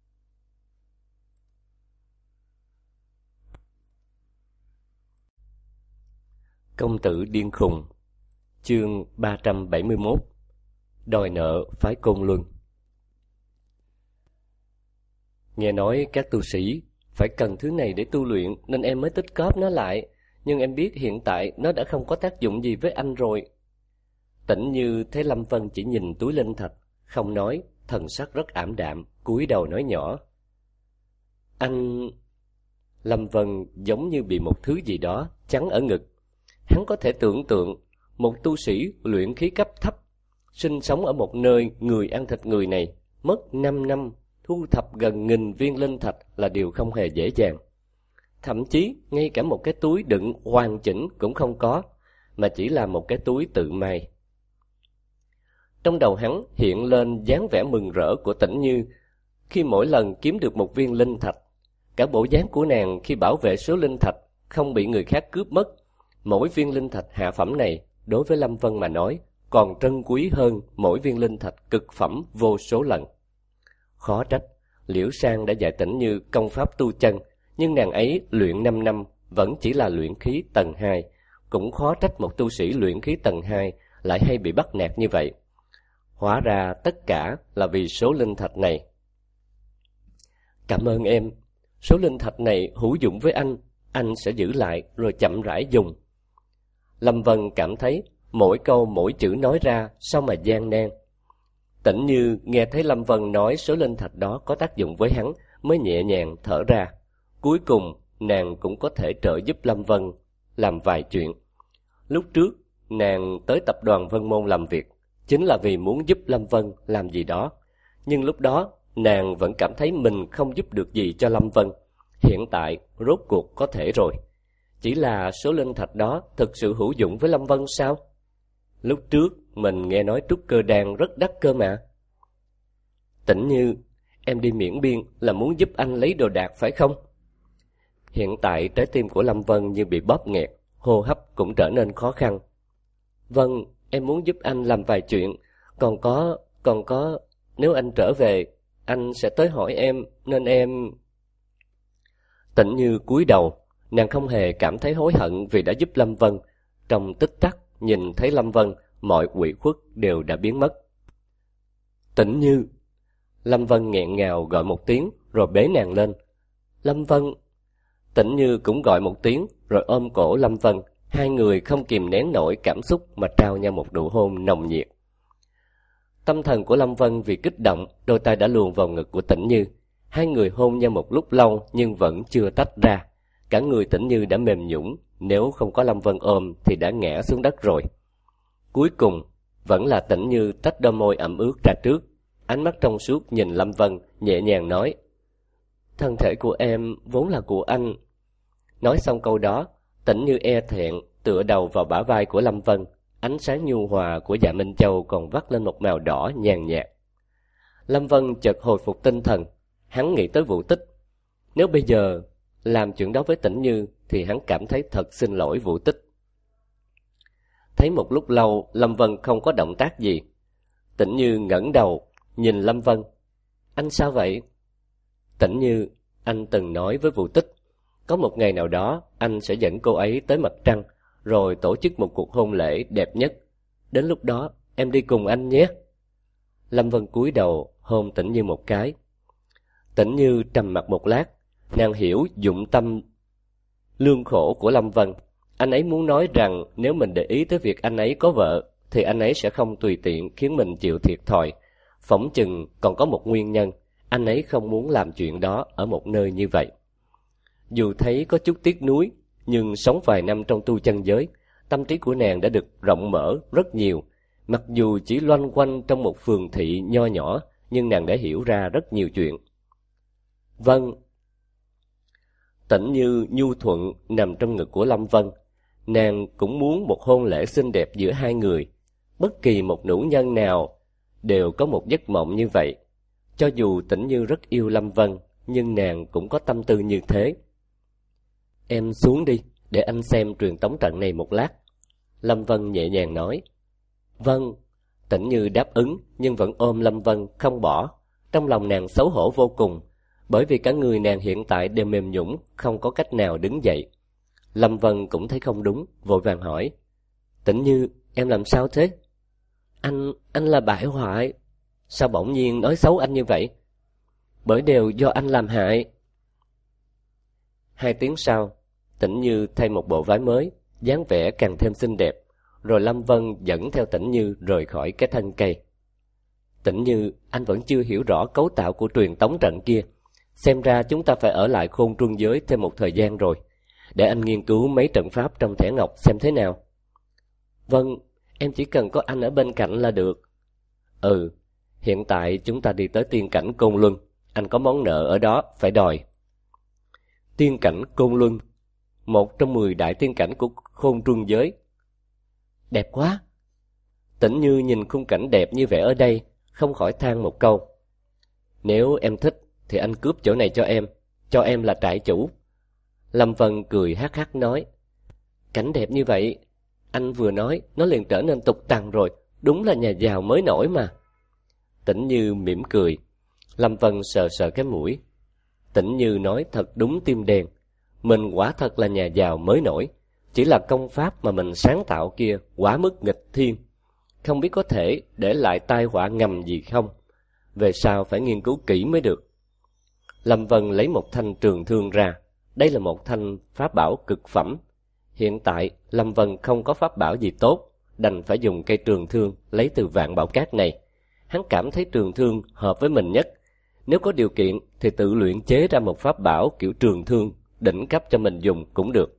Công tử điên khùng. Chương ba trăm bảy mươi mốt. Đòi nợ phái Côn Luân. Nghe nói các tu sĩ phải cần thứ này để tu luyện nên em mới tích cóp nó lại, nhưng em biết hiện tại nó đã không có tác dụng gì với anh rồi. Tĩnh Như thấy Lâm Vân chỉ nhìn túi linh thạch, không nói, thần sắc rất ảm đạm, cúi đầu nói nhỏ. Anh... Lâm Vân giống như bị một thứ gì đó chắn ở ngực. Hắn có thể tưởng tượng một tu sĩ luyện khí cấp thấp, sinh sống ở một nơi người ăn thịt người này, mất năm năm thu thập gần nghìn viên linh thạch là điều không hề dễ dàng. Thậm chí ngay cả một cái túi đựng hoàn chỉnh cũng không có, mà chỉ là một cái túi tự may. Trong đầu hắn hiện lên dáng vẻ mừng rỡ của Tĩnh Như khi mỗi lần kiếm được một viên linh thạch, cả bộ dáng của nàng khi bảo vệ số linh thạch không bị người khác cướp mất. Mỗi viên linh thạch hạ phẩm này đối với Lâm Vân mà nói còn trân quý hơn mỗi viên linh thạch cực phẩm vô số lần. Khó trách Liễu Sang đã dạy Tĩnh Như công pháp tu chân, nhưng nàng ấy luyện năm năm vẫn chỉ là luyện khí tầng hai. Cũng khó trách một tu sĩ luyện khí tầng hai lại hay bị bắt nạt như vậy. Hóa ra tất cả là vì số linh thạch này. Cảm ơn em. Số linh thạch này hữu dụng với anh, anh sẽ giữ lại rồi chậm rãi dùng. Lâm Vân cảm thấy mỗi câu mỗi chữ nói ra sao mà gian nan. Tĩnh Như nghe thấy Lâm Vân nói số linh thạch đó có tác dụng với hắn mới nhẹ nhàng thở ra. Cuối cùng nàng cũng có thể trợ giúp Lâm Vân làm vài chuyện. Lúc trước nàng tới tập đoàn Vân Môn làm việc chính là vì muốn giúp Lâm Vân làm gì đó, nhưng lúc đó nàng vẫn cảm thấy mình không giúp được gì cho Lâm Vân. Hiện tại rốt cuộc có thể rồi. Chỉ là số linh thạch đó thực sự hữu dụng với Lâm Vân sao? Lúc trước mình nghe nói trúc cơ đan rất đắt cơ mà. Tĩnh Như, em đi Miễn Biên là muốn giúp anh lấy đồ đạc phải không? Hiện tại trái tim của Lâm Vân như bị bóp nghẹt, hô hấp cũng trở nên khó khăn. Vâng, em muốn giúp anh làm vài chuyện. Còn có, còn có, nếu anh trở về, anh sẽ tới hỏi em, nên em... Tĩnh Như cúi đầu, nàng không hề cảm thấy hối hận vì đã giúp Lâm Vân. Trong tích tắc, nhìn thấy Lâm Vân, mọi ủy khuất đều đã biến mất. Tĩnh Như. Lâm Vân nghẹn ngào gọi một tiếng, rồi bế nàng lên. Lâm Vân. Tĩnh Như cũng gọi một tiếng, rồi ôm cổ Lâm Vân. Hai người không kìm nén nổi cảm xúc mà trao nhau một nụ hôn nồng nhiệt. Tâm thần của Lâm Vân vì kích động, đôi tay đã luồn vào ngực của Tĩnh Như. Hai người hôn nhau một lúc lâu nhưng vẫn chưa tách ra. Cả người Tĩnh Như đã mềm nhũn, nếu không có Lâm Vân ôm thì đã ngã xuống đất rồi. Cuối cùng vẫn là Tĩnh Như tách đôi môi ẩm ướt ra trước, ánh mắt trong suốt nhìn Lâm Vân, nhẹ nhàng nói: thân thể của em vốn là của anh. Nói xong câu đó, Tĩnh Như e thẹn tựa đầu vào bả vai của Lâm Vân, ánh sáng nhu hòa của Dạ Minh Châu còn vắt lên một màu đỏ nhàn nhạt. Lâm Vân chợt hồi phục tinh thần, hắn nghĩ tới Vũ Tích. Nếu bây giờ làm chuyện đó với Tĩnh Như thì hắn cảm thấy thật xin lỗi Vũ Tích. Thấy một lúc lâu Lâm Vân không có động tác gì, Tĩnh Như ngẩng đầu nhìn Lâm Vân. Anh sao vậy? Tĩnh Như, anh từng nói với Vũ Tích, có một ngày nào đó anh sẽ dẫn cô ấy tới mặt trăng, rồi tổ chức một cuộc hôn lễ đẹp nhất. Đến lúc đó em đi cùng anh nhé. Lâm Vân cúi đầu hôn Tĩnh Như một cái. Tĩnh Như trầm mặc một lát, nàng hiểu dụng tâm lương khổ của Lâm Vân. Anh ấy muốn nói rằng nếu mình để ý tới việc anh ấy có vợ thì anh ấy sẽ không tùy tiện khiến mình chịu thiệt thòi. Phỏng chừng còn có một nguyên nhân, anh ấy không muốn làm chuyện đó ở một nơi như vậy. Dù thấy có chút tiếc nuối, nhưng sống vài năm trong tu chân giới, tâm trí của nàng đã được rộng mở rất nhiều. Mặc dù chỉ loanh quanh trong một phường thị nho nhỏ, nhưng nàng đã hiểu ra rất nhiều chuyện. Vâng. Tĩnh Như nhu thuận nằm trong ngực của Lâm Vân. Nàng cũng muốn một hôn lễ xinh đẹp giữa hai người. Bất kỳ một nữ nhân nào đều có một giấc mộng như vậy. Cho dù Tĩnh Như rất yêu Lâm Vân, nhưng nàng cũng có tâm tư như thế. Em xuống đi, để anh xem truyền tống trận này một lát. Lâm Vân nhẹ nhàng nói. Vâng. Tĩnh Như đáp ứng, nhưng vẫn ôm Lâm Vân không bỏ. Trong lòng nàng xấu hổ vô cùng, bởi vì cả người nàng hiện tại đều mềm nhũn, không có cách nào đứng dậy. Lâm Vân cũng thấy không đúng, vội vàng hỏi. Tĩnh Như, em làm sao thế? Anh, anh là bại hoại. Sao bỗng nhiên nói xấu anh như vậy? Bởi đều do anh làm hại. Hai tiếng sau, Tĩnh Như thay một bộ váy mới, dáng vẻ càng thêm xinh đẹp, rồi Lâm Vân dẫn theo Tĩnh Như rời khỏi cái thân cây. Tĩnh Như, anh vẫn chưa hiểu rõ cấu tạo của truyền tống trận kia. Xem ra chúng ta phải ở lại Khôn Trung Giới thêm một thời gian rồi. Để anh nghiên cứu mấy trận pháp trong thẻ ngọc xem thế nào. Vâng, em chỉ cần có anh ở bên cạnh là được. Ừ, hiện tại chúng ta đi tới tiên cảnh Côn Luân. Anh có món nợ ở đó, phải đòi. Tiên cảnh Côn Luân, một trong mười đại tiên cảnh của Khôn Trung Giới. Đẹp quá. Tĩnh Như nhìn khung cảnh đẹp như vậy ở đây, không khỏi than một câu. Nếu em thích, thì anh cướp chỗ này cho em, cho em là trại chủ. Lâm Vân cười hắc hắc nói. Cảnh đẹp như vậy, anh vừa nói, nó liền trở nên tục tằn rồi, đúng là nhà giàu mới nổi mà. Tĩnh Như mỉm cười. Lâm Vân sờ sờ cái mũi. Tĩnh Như nói thật đúng tim đen. Mình quả thật là nhà giàu mới nổi, chỉ là công pháp mà mình sáng tạo kia quá mức nghịch thiên, không biết có thể để lại tai họa ngầm gì không. Về sau phải nghiên cứu kỹ mới được. Lâm Vân lấy một thanh trường thương ra. Đây là một thanh pháp bảo cực phẩm. Hiện tại Lâm Vân không có pháp bảo gì tốt, đành phải dùng cây trường thương lấy từ Vạn Bảo Cát này. Hắn cảm thấy trường thương hợp với mình nhất. Nếu có điều kiện thì tự luyện chế ra một pháp bảo kiểu trường thương đỉnh cấp cho mình dùng cũng được.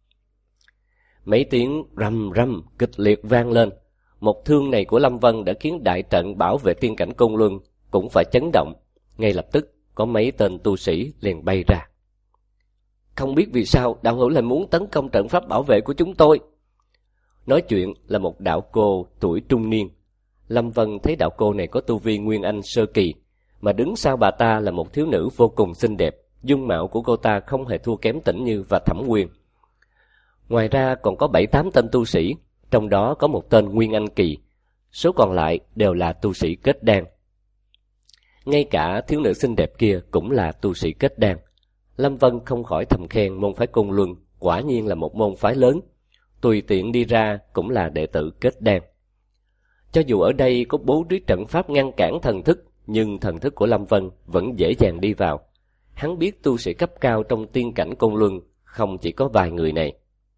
Mấy tiếng rầm rầm kịch liệt vang lên. Một thương này của Lâm Vân đã khiến đại trận bảo vệ tiên cảnh Côn Luân cũng phải chấn động. Ngay lập tức có mấy tên tu sĩ liền bay ra. Không biết vì sao đạo hữu lại muốn tấn công trận pháp bảo vệ của chúng tôi. Nói chuyện là một đạo cô tuổi trung niên. Lâm Vân thấy đạo cô này có tu vi Nguyên Anh sơ kỳ, mà đứng sau bà ta là một thiếu nữ vô cùng xinh đẹp. Dung mạo của cô ta không hề thua kém Tĩnh Như và Thẩm Quyên. Ngoài ra còn có bảy tám tên tu sĩ, trong đó có một tên Nguyên Anh kỳ, số còn lại đều là tu sĩ kết đan. Ngay cả thiếu nữ xinh đẹp kia cũng là tu sĩ kết đan. Lâm Vân không khỏi thầm khen môn phái Côn Luân quả nhiên là một môn phái lớn, tùy tiện đi ra cũng là đệ tử kết đan. Cho dù ở đây có bố trí trận pháp ngăn cản thần thức, nhưng thần thức của Lâm Vân vẫn dễ dàng đi vào. Hắn biết tu sĩ cấp cao trong tiên cảnh Côn Luân không chỉ có vài người này.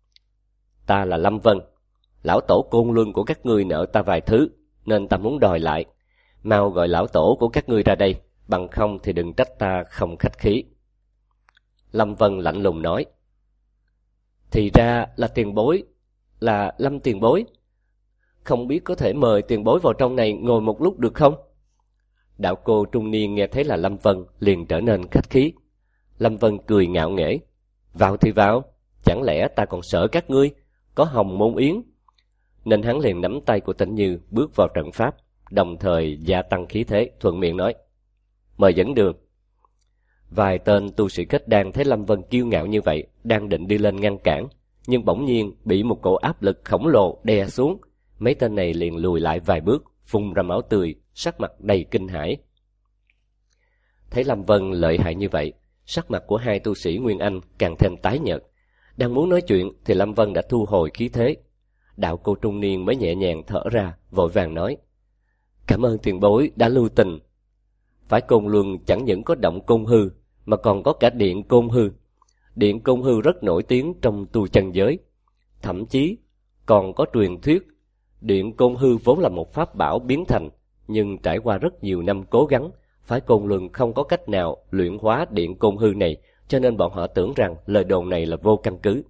Ta là Lâm Vân, lão tổ Côn Luân của các ngươi nợ ta vài thứ, nên ta muốn đòi lại. Mau gọi lão tổ của các ngươi ra đây, bằng không thì đừng trách ta không khách khí. Lâm Vân lạnh lùng nói. Thì ra là tiền bối, là Lâm tiền bối. Không biết có thể mời tiền bối vào trong này ngồi một lúc được không? Đạo cô trung niên nghe thấy là Lâm Vân liền trở nên khách khí. Lâm Vân cười ngạo nghễ. Vào thì vào, chẳng lẽ ta còn sợ các ngươi, có Hồng Môn Yến. Nên hắn liền nắm tay của Tĩnh Như bước vào trận pháp, đồng thời gia tăng khí thế, thuận miệng nói. Mời dẫn đường. Vài tên tu sĩ kết đan thấy Lâm Vân kiêu ngạo như vậy, đang định đi lên ngăn cản, nhưng bỗng nhiên bị một cổ áp lực khổng lồ đè xuống. Mấy tên này liền lùi lại vài bước, phun ra máu tươi, sắc mặt đầy kinh hãi. Thấy Lâm Vân lợi hại như vậy, sắc mặt của hai tu sĩ Nguyên Anh càng thêm tái nhợt. Đang muốn nói chuyện thì Lâm Vân đã thu hồi khí thế. Đạo cô trung niên mới nhẹ nhàng thở ra, vội vàng nói. Cảm ơn tiền bối đã lưu tình. Phái Côn Luân chẳng những có động Côn Hư, mà còn có cả điện Côn Hư. Điện Côn Hư rất nổi tiếng trong tu chân giới. Thậm chí còn có truyền thuyết, điện Côn Hư vốn là một pháp bảo biến thành, nhưng trải qua rất nhiều năm cố gắng, phái Côn Luân không có cách nào luyện hóa điện Côn Hư này, cho nên bọn họ tưởng rằng lời đồn này là vô căn cứ.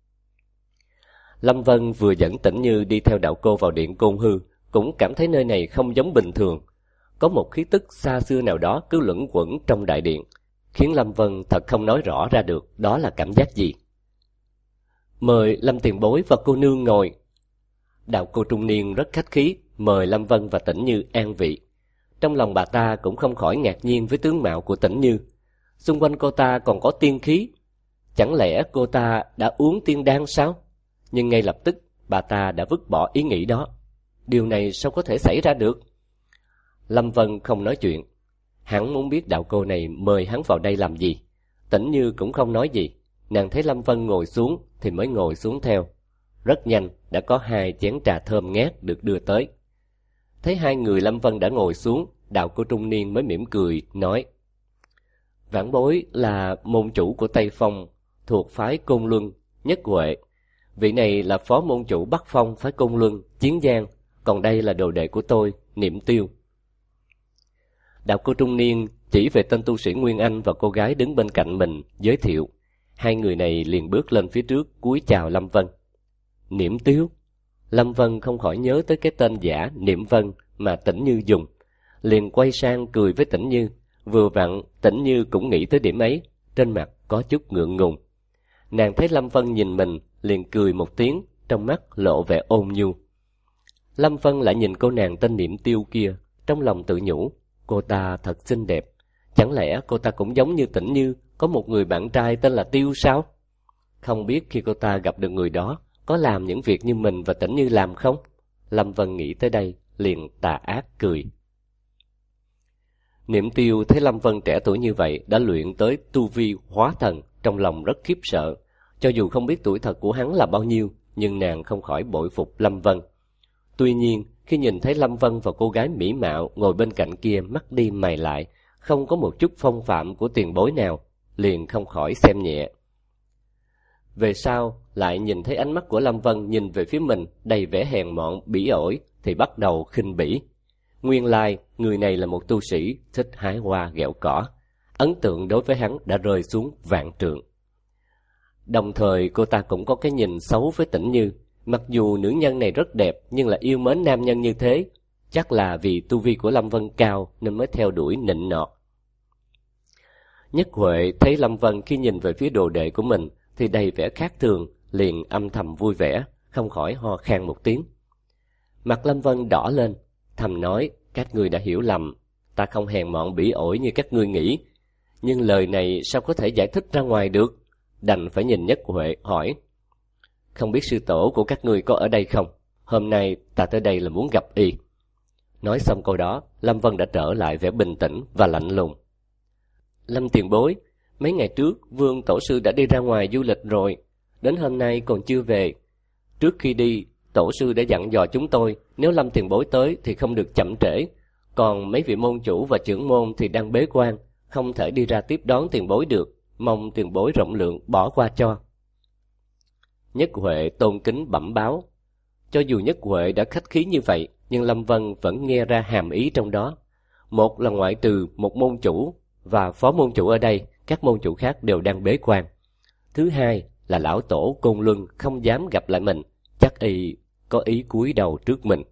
Lâm Vân vừa dẫn Tĩnh Như đi theo đạo cô vào điện Côn Hư, cũng cảm thấy nơi này không giống bình thường. Có một khí tức xa xưa nào đó cứ luẩn quẩn trong đại điện, khiến Lâm Vân thật không nói rõ ra được đó là cảm giác gì. Mời Lâm tiền bối và cô nương ngồi. Đạo cô trung niên rất khách khí, mời Lâm Vân và Tĩnh Như an vị. Trong lòng bà ta cũng không khỏi ngạc nhiên với tướng mạo của Tĩnh Như. Xung quanh cô ta còn có tiên khí. Chẳng lẽ cô ta đã uống tiên đan sao? Nhưng ngay lập tức bà ta đã vứt bỏ ý nghĩ đó. Điều này sao có thể xảy ra được? Lâm Vân không nói chuyện. Hắn muốn biết đạo cô này mời hắn vào đây làm gì. Tĩnh Như cũng không nói gì. Nàng thấy Lâm Vân ngồi xuống thì mới ngồi xuống theo. Rất nhanh đã có hai chén trà thơm ngát được đưa tới. Thấy hai người Lâm Vân đã ngồi xuống, đạo cô trung niên mới mỉm cười, nói: Vãn bối là môn chủ của Tây Phong, thuộc phái Côn Luân, Nhất Huệ. Vị này là phó môn chủ Bắc Phong phái Côn Luân, Chiến Giang. Còn đây là đồ đệ của tôi, Niệm Tiêu. Đạo cô trung niên chỉ về tên tu sĩ Nguyên Anh và cô gái đứng bên cạnh mình, giới thiệu. Hai người này liền bước lên phía trước, cúi chào Lâm Vân. Niệm Tiêu? Lâm Vân không khỏi nhớ tới cái tên giả Niệm Vân mà Tĩnh Như dùng. Liền quay sang cười với Tĩnh Như. Vừa vặn Tĩnh Như cũng nghĩ tới điểm ấy, trên mặt có chút ngượng ngùng. Nàng thấy Lâm Vân nhìn mình, liền cười một tiếng, trong mắt lộ vẻ ôn nhu. Lâm Vân lại nhìn cô nàng tên Niệm Tiêu kia, trong lòng tự nhủ, cô ta thật xinh đẹp. Chẳng lẽ cô ta cũng giống như Tĩnh Như, có một người bạn trai tên là Tiêu sao? Không biết khi cô ta gặp được người đó, có làm những việc như mình và Tĩnh Như làm không? Lâm Vân nghĩ tới đây, liền tà ác cười. Niệm Tiêu thấy Lâm Vân trẻ tuổi như vậy đã luyện tới tu vi hóa thần, trong lòng rất khiếp sợ. Cho dù không biết tuổi thật của hắn là bao nhiêu, nhưng nàng không khỏi bội phục Lâm Vân. Tuy nhiên, khi nhìn thấy Lâm Vân và cô gái mỹ mạo ngồi bên cạnh kia mắt đi mày lại, không có một chút phong phạm của tiền bối nào, liền không khỏi xem nhẹ. Về sau, lại nhìn thấy ánh mắt của Lâm Vân nhìn về phía mình đầy vẻ hèn mọn, bỉ ổi, thì bắt đầu khinh bỉ. Nguyên lai, người này là một tu sĩ thích hái hoa ghẹo cỏ. Ấn tượng đối với hắn đã rơi xuống vạn trượng. Đồng thời cô ta cũng có cái nhìn xấu với Tĩnh Như. Mặc dù nữ nhân này rất đẹp nhưng là yêu mến nam nhân như thế. Chắc là vì tu vi của Lâm Vân cao nên mới theo đuổi nịnh nọt. Nhất Huệ thấy Lâm Vân khi nhìn về phía đồ đệ của mình thì đầy vẻ khác thường, liền âm thầm vui vẻ, không khỏi ho khan một tiếng. Mặt Lâm Vân đỏ lên, thầm nói, các ngươi đã hiểu lầm, ta không hèn mọn bỉ ổi như các ngươi nghĩ. Nhưng lời này sao có thể giải thích ra ngoài được? Đành phải nhìn Nhất Huệ hỏi, không biết sư tổ của các ngươi có ở đây không? Hôm nay ta tới đây là muốn gặp y. Nói xong câu đó, Lâm Vân đã trở lại vẻ bình tĩnh và lạnh lùng. Lâm tiền bối, mấy ngày trước Vương tổ sư đã đi ra ngoài du lịch rồi, đến hôm nay còn chưa về. Trước khi đi, tổ sư đã dặn dò chúng tôi, nếu Lâm tiền bối tới thì không được chậm trễ. Còn mấy vị môn chủ và trưởng môn thì đang bế quan, không thể đi ra tiếp đón tiền bối được, mong tiền bối rộng lượng bỏ qua cho. Nhất Huệ tôn kính bẩm báo. Cho dù Nhất Huệ đã khách khí như vậy, nhưng Lâm Vân vẫn nghe ra hàm ý trong đó. Một là ngoại trừ một môn chủ và phó môn chủ ở đây, các môn chủ khác đều đang bế quan. Thứ hai là lão tổ Côn Luân không dám gặp lại mình, chắc y có ý cúi đầu trước mình.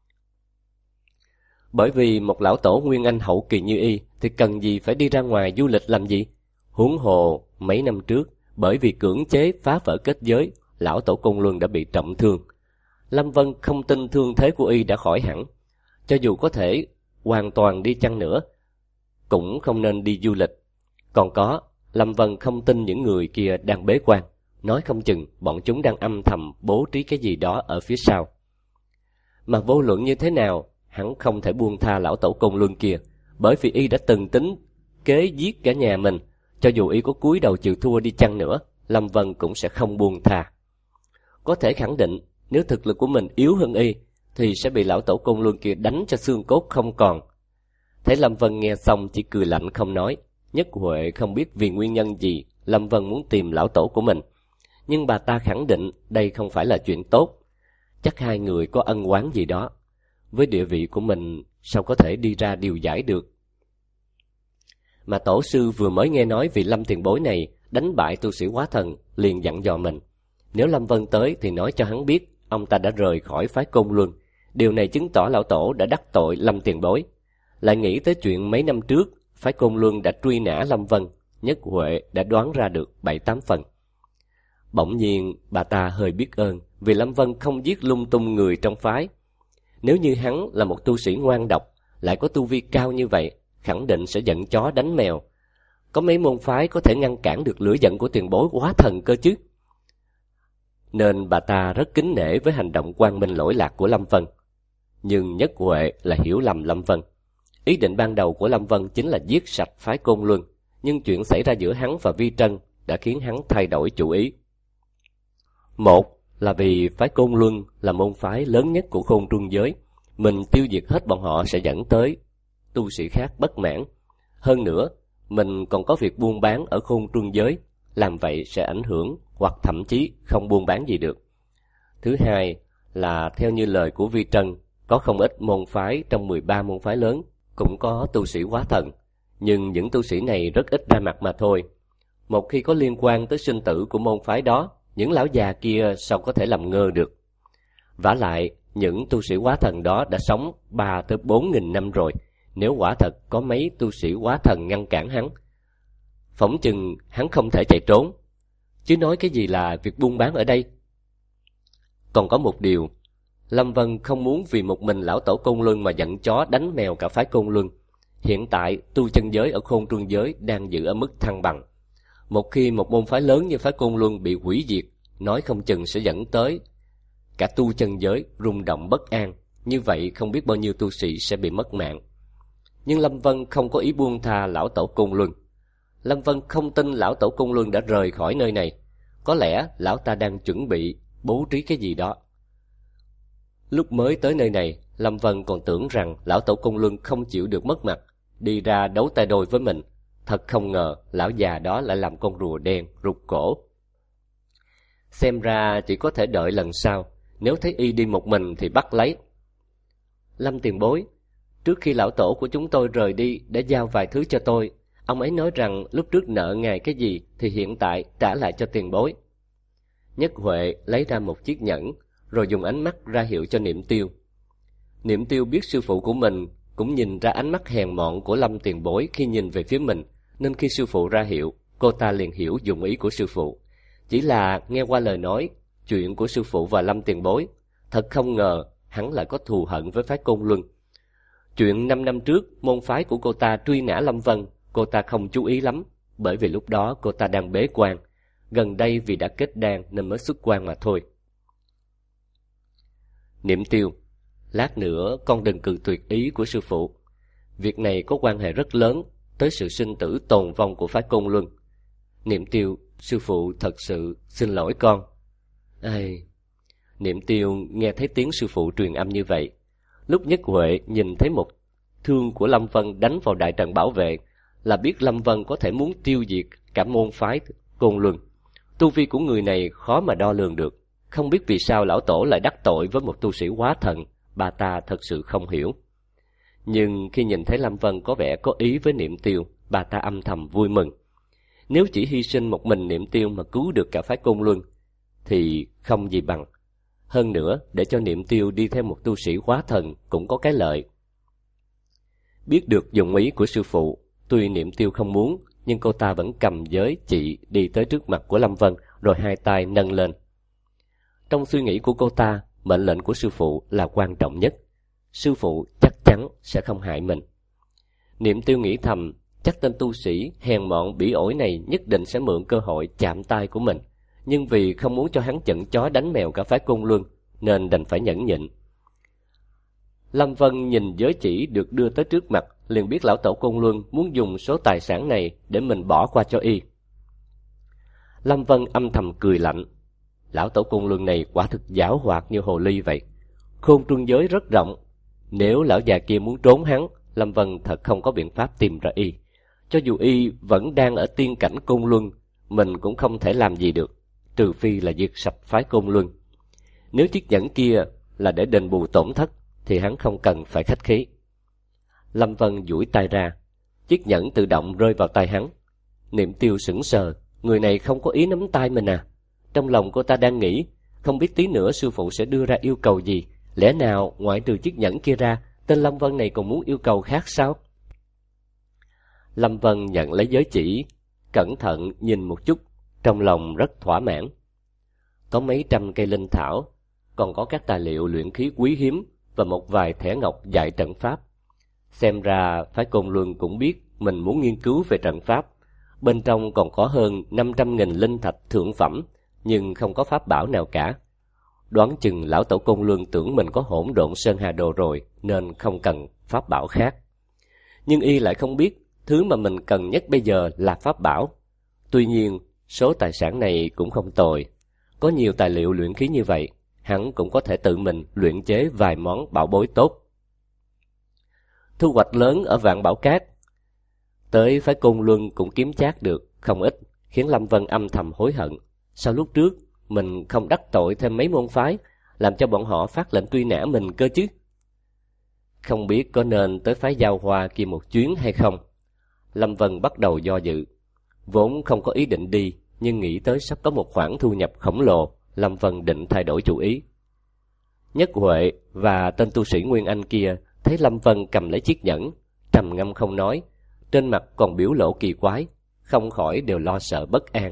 Bởi vì một lão tổ Nguyên Anh hậu kỳ như y thì cần gì phải đi ra ngoài du lịch làm gì? Huống hồ mấy năm trước, bởi vì cưỡng chế phá vỡ kết giới, lão tổ Côn Luân đã bị trọng thương. Lâm Vân không tin thương thế của y đã khỏi hẳn. Cho dù có thể hoàn toàn đi chăng nữa, cũng không nên đi du lịch. Còn có, Lâm Vân không tin những người kia đang bế quan, nói không chừng bọn chúng đang âm thầm bố trí cái gì đó ở phía sau. Mà vô luận như thế nào, hắn không thể buông tha lão tổ Côn Luân kia, bởi vì y đã từng tính kế giết cả nhà mình. Cho dù y có cúi đầu chịu thua đi chăng nữa, Lâm Vân cũng sẽ không buông tha. Có thể khẳng định, nếu thực lực của mình yếu hơn y, thì sẽ bị lão tổ Côn Luân kia đánh cho xương cốt không còn. Thấy Lâm Vân nghe xong chỉ cười lạnh không nói. Nhất Huệ không biết vì nguyên nhân gì Lâm Vân muốn tìm lão tổ của mình, nhưng bà ta khẳng định đây không phải là chuyện tốt. Chắc hai người có ân oán gì đó. Với địa vị của mình sao có thể đi ra điều giải được. Mà tổ sư vừa mới nghe nói vị Lâm tiền bối này đánh bại tu sĩ hóa thần, liền dặn dò mình, nếu Lâm Vân tới thì nói cho hắn biết ông ta đã rời khỏi phái Côn Luân. Điều này chứng tỏ lão tổ đã đắc tội Lâm tiền bối. Lại nghĩ tới chuyện mấy năm trước phái Côn Luân đã truy nã Lâm Vân, Nhất Huệ đã đoán ra được bảy tám phần. Bỗng nhiên bà ta hơi biết ơn vì Lâm Vân không giết lung tung người trong phái. Nếu như hắn là một tu sĩ ngoan độc, lại có tu vi cao như vậy, khẳng định sẽ giận chó đánh mèo. Có mấy môn phái có thể ngăn cản được lửa giận của tiền bối hóa thần cơ chứ. Nên bà ta rất kính nể với hành động quang minh lỗi lạc của Lâm Vân. Nhưng Nhất Huệ là hiểu lầm Lâm Vân. Ý định ban đầu của Lâm Vân chính là giết sạch phái Côn Luân, nhưng chuyện xảy ra giữa hắn và Vi Trân đã khiến hắn thay đổi chủ ý. Một là vì phái Côn Luân là môn phái lớn nhất của Khôn Trung giới, mình tiêu diệt hết bọn họ sẽ dẫn tới tu sĩ khác bất mãn. Hơn nữa, mình còn có việc buôn bán ở Khôn Trung giới, làm vậy sẽ ảnh hưởng hoặc thậm chí không buôn bán gì được. Thứ hai là theo như lời của Vi Trân, có không ít môn phái trong mười ba môn phái lớn cũng có tu sĩ hóa thần, nhưng những tu sĩ này rất ít ra mặt mà thôi. Một khi có liên quan tới sinh tử của môn phái đó, những lão già kia sao có thể làm ngơ được. Vả lại, những tu sĩ hóa thần đó đã sống ba tới bốn nghìn năm rồi, nếu quả thật có mấy tu sĩ hóa thần ngăn cản hắn, phỏng chừng hắn không thể chạy trốn, chứ nói cái gì là việc buôn bán ở đây. Còn có một điều, Lâm Vân không muốn vì một mình lão tổ Côn Luân mà giận chó đánh mèo cả phái Côn Luân. Hiện tại tu chân giới ở Khôn Trung giới đang giữ ở mức thăng bằng. Một khi một môn phái lớn như phái Côn Luân bị hủy diệt, nói không chừng sẽ dẫn tới cả tu chân giới rung động bất an, như vậy không biết bao nhiêu tu sĩ sẽ bị mất mạng. Nhưng Lâm Vân không có ý buông tha lão tổ Côn Luân. Lâm Vân không tin lão tổ Côn Luân đã rời khỏi nơi này. Có lẽ lão ta đang chuẩn bị bố trí cái gì đó. Lúc mới tới nơi này, Lâm Vân còn tưởng rằng lão tổ Côn Luân không chịu được mất mặt, đi ra đấu tay đôi với mình. Thật không ngờ lão già đó lại làm con rùa đen rụt cổ. Xem ra chỉ có thể đợi lần sau, nếu thấy y đi một mình thì bắt lấy. Lâm tiền bối, trước khi lão tổ của chúng tôi rời đi đã giao vài thứ cho tôi. Ông ấy nói rằng lúc trước nợ ngài cái gì thì hiện tại trả lại cho tiền bối. Nhất Huệ lấy ra một chiếc nhẫn, rồi dùng ánh mắt ra hiệu cho Niệm Tiêu. Niệm Tiêu biết sư phụ của mình cũng nhìn ra ánh mắt hèn mọn của Lâm tiền bối khi nhìn về phía mình, nên khi sư phụ ra hiệu, cô ta liền hiểu dụng ý của sư phụ. Chỉ là nghe qua lời nói, chuyện của sư phụ và Lâm tiền bối, thật không ngờ hắn lại có thù hận với phái Côn Luân. Chuyện năm năm trước, môn phái của cô ta truy nã Lâm Vân, cô ta không chú ý lắm, bởi vì lúc đó cô ta đang bế quan. Gần đây vì đã kết đan nên mới xuất quan mà thôi. Niệm Tiêu, lát nữa con đừng cự tuyệt ý của sư phụ. Việc này có quan hệ rất lớn tới sự sinh tử tồn vong của phái Côn Luân. Niệm Tiêu, sư phụ thật sự xin lỗi con. Ai... Niệm Tiêu nghe thấy tiếng sư phụ truyền âm như vậy. Lúc Nhất Huệ nhìn thấy một thương của Lâm Vân đánh vào đại trận bảo vệ, là biết Lâm Vân có thể muốn tiêu diệt cả môn phái Côn Luân. Tu vi của người này khó mà đo lường được. Không biết vì sao lão tổ lại đắc tội với một tu sĩ hóa thần, bà ta thật sự không hiểu. Nhưng khi nhìn thấy Lâm Vân có vẻ có ý với Niệm Tiêu, bà ta âm thầm vui mừng. Nếu chỉ hy sinh một mình Niệm Tiêu mà cứu được cả phái Côn Luân, thì không gì bằng. Hơn nữa, để cho Niệm Tiêu đi theo một tu sĩ hóa thần cũng có cái lợi. Biết được dụng ý của sư phụ, tuy Niệm Tiêu không muốn, nhưng cô ta vẫn cầm giới chỉ đi tới trước mặt của Lâm Vân, rồi hai tay nâng lên. Trong suy nghĩ của cô ta, mệnh lệnh của sư phụ là quan trọng nhất. Sư phụ chắc chắn sẽ không hại mình. Niệm Tiêu nghĩ thầm, chắc tên tu sĩ hèn mọn bỉ ổi này nhất định sẽ mượn cơ hội chạm tay của mình. Nhưng vì không muốn cho hắn giận chó đánh mèo cả phái Côn Luân, nên đành phải nhẫn nhịn. Lâm Vân nhìn giới chỉ được đưa tới trước mặt, liền biết lão tổ Côn Luân muốn dùng số tài sản này để mình bỏ qua cho y. Lâm Vân âm thầm cười lạnh. Lão tổ Côn Luân này quả thực giảo hoạt như hồ ly vậy. Khôn Trung giới rất rộng, nếu lão già kia muốn trốn hắn, Lâm Vân thật không có biện pháp tìm ra y. Cho dù y vẫn đang ở tiên cảnh Côn Luân, mình cũng không thể làm gì được, trừ phi là diệt sạch phái Côn Luân. Nếu chiếc nhẫn kia là để đền bù tổn thất, thì hắn không cần phải khách khí. Lâm Vân duỗi tay ra, chiếc nhẫn tự động rơi vào tay hắn. Niệm Tiêu sững sờ, người này không có ý nắm tay mình à? Trong lòng cô ta đang nghĩ, không biết tí nữa sư phụ sẽ đưa ra yêu cầu gì. Lẽ nào ngoại trừ chiếc nhẫn kia ra, tên Lâm Vân này còn muốn yêu cầu khác sao? Lâm Vân nhận lấy giới chỉ, cẩn thận nhìn một chút, trong lòng rất thỏa mãn. Có mấy trăm cây linh thảo, còn có các tài liệu luyện khí quý hiếm, và một vài thẻ ngọc dạy trận pháp. Xem ra phái Côn Luân cũng biết mình muốn nghiên cứu về trận pháp. Bên trong còn có hơn năm trăm nghìn linh thạch thượng phẩm, nhưng không có pháp bảo nào cả. Đoán chừng lão tổ Côn Luân tưởng mình có hỗn độn sơn hà đồ rồi, nên không cần pháp bảo khác. Nhưng y lại không biết, thứ mà mình cần nhất bây giờ là pháp bảo. Tuy nhiên, số tài sản này cũng không tồi. Có nhiều tài liệu luyện khí như vậy, hắn cũng có thể tự mình luyện chế vài món bảo bối tốt. Thu hoạch lớn ở Vạn Bảo Cát. Tới phái Côn Luân cũng kiếm chác được không ít, khiến Lâm Vân âm thầm hối hận. Sao lúc trước mình không đắc tội thêm mấy môn phái, làm cho bọn họ phát lệnh truy nã mình cơ chứ? Không biết có nên tới phái Giao Hoa kia một chuyến hay không? Lâm Vân bắt đầu do dự. Vốn không có ý định đi, nhưng nghĩ tới sắp có một khoản thu nhập khổng lồ, Lâm Vân định thay đổi chủ ý. Nhất Huệ và tên tu sĩ Nguyên Anh kia thấy Lâm Vân cầm lấy chiếc nhẫn, trầm ngâm không nói, trên mặt còn biểu lộ kỳ quái, không khỏi đều lo sợ bất an.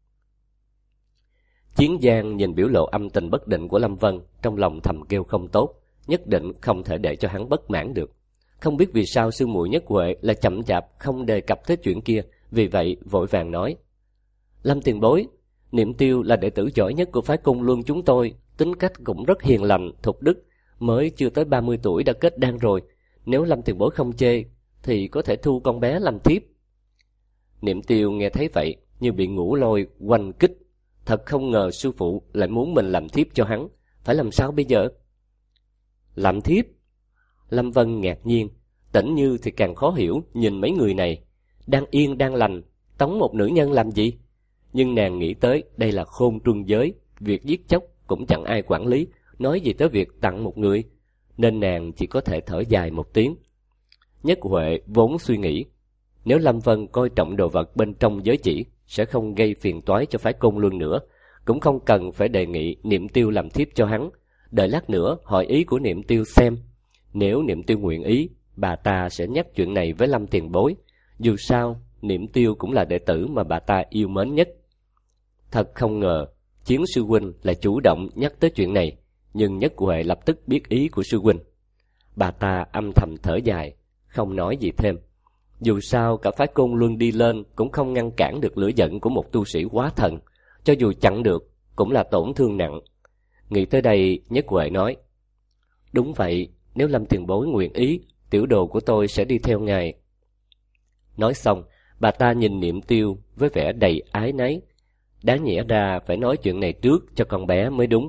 Chiến Giang nhìn biểu lộ âm tình bất định của Lâm Vân, trong lòng thầm kêu không tốt, nhất định không thể để cho hắn bất mãn được. Không biết vì sao sư muội Nhất Huệ lại chậm chạp không đề cập tới chuyện kia, vì vậy vội vàng nói: Lâm tiền bối, Niệm Tiêu là đệ tử giỏi nhất của phái Côn Luân chúng tôi, tính cách cũng rất hiền lành, thục đức, mới chưa tới ba mươi tuổi đã kết đan rồi. Nếu Lâm tiền bối không chê, thì có thể thu con bé làm thiếp. Niệm Tiêu nghe thấy vậy, như bị ngũ lôi oanh kích. Thật không ngờ sư phụ lại muốn mình làm thiếp cho hắn, phải làm sao bây giờ? Làm thiếp? Lâm Vân ngạc nhiên, Tỉnh Như thì càng khó hiểu, nhìn mấy người này, đang yên đang lành, tống một nữ nhân làm gì? Nhưng nàng nghĩ tới đây là Khôn Truân giới, việc giết chóc cũng chẳng ai quản lý, nói gì tới việc tặng một người, nên nàng chỉ có thể thở dài một tiếng. Nhất Huệ vốn suy nghĩ, nếu Lâm Vân coi trọng đồ vật bên trong giới chỉ, sẽ không gây phiền toái cho phái Côn Luân nữa, cũng không cần phải đề nghị Niệm Tiêu làm thiếp cho hắn, đợi lát nữa hỏi ý của Niệm Tiêu xem. Nếu Niệm Tiêu nguyện ý, bà ta sẽ nhắc chuyện này với Lâm tiền bối, dù sao Niệm Tiêu cũng là đệ tử mà bà ta yêu mến nhất. Thật không ngờ, Chiến sư huynh lại chủ động nhắc tới chuyện này, nhưng Nhất Huệ lập tức biết ý của sư huynh. Bà ta âm thầm thở dài, không nói gì thêm. Dù sao cả phái Côn Luân đi lên cũng không ngăn cản được lửa giận của một tu sĩ quá thần, cho dù chặn được cũng là tổn thương nặng. Nghĩ tới đây, Nhất Huệ nói: Đúng vậy, nếu Lâm tiền bối nguyện ý, tiểu đồ của tôi sẽ đi theo ngài. Nói xong, bà ta nhìn Niệm Tiêu với vẻ đầy ái náy. Đáng nhẽ ra phải nói chuyện này trước cho con bé mới đúng.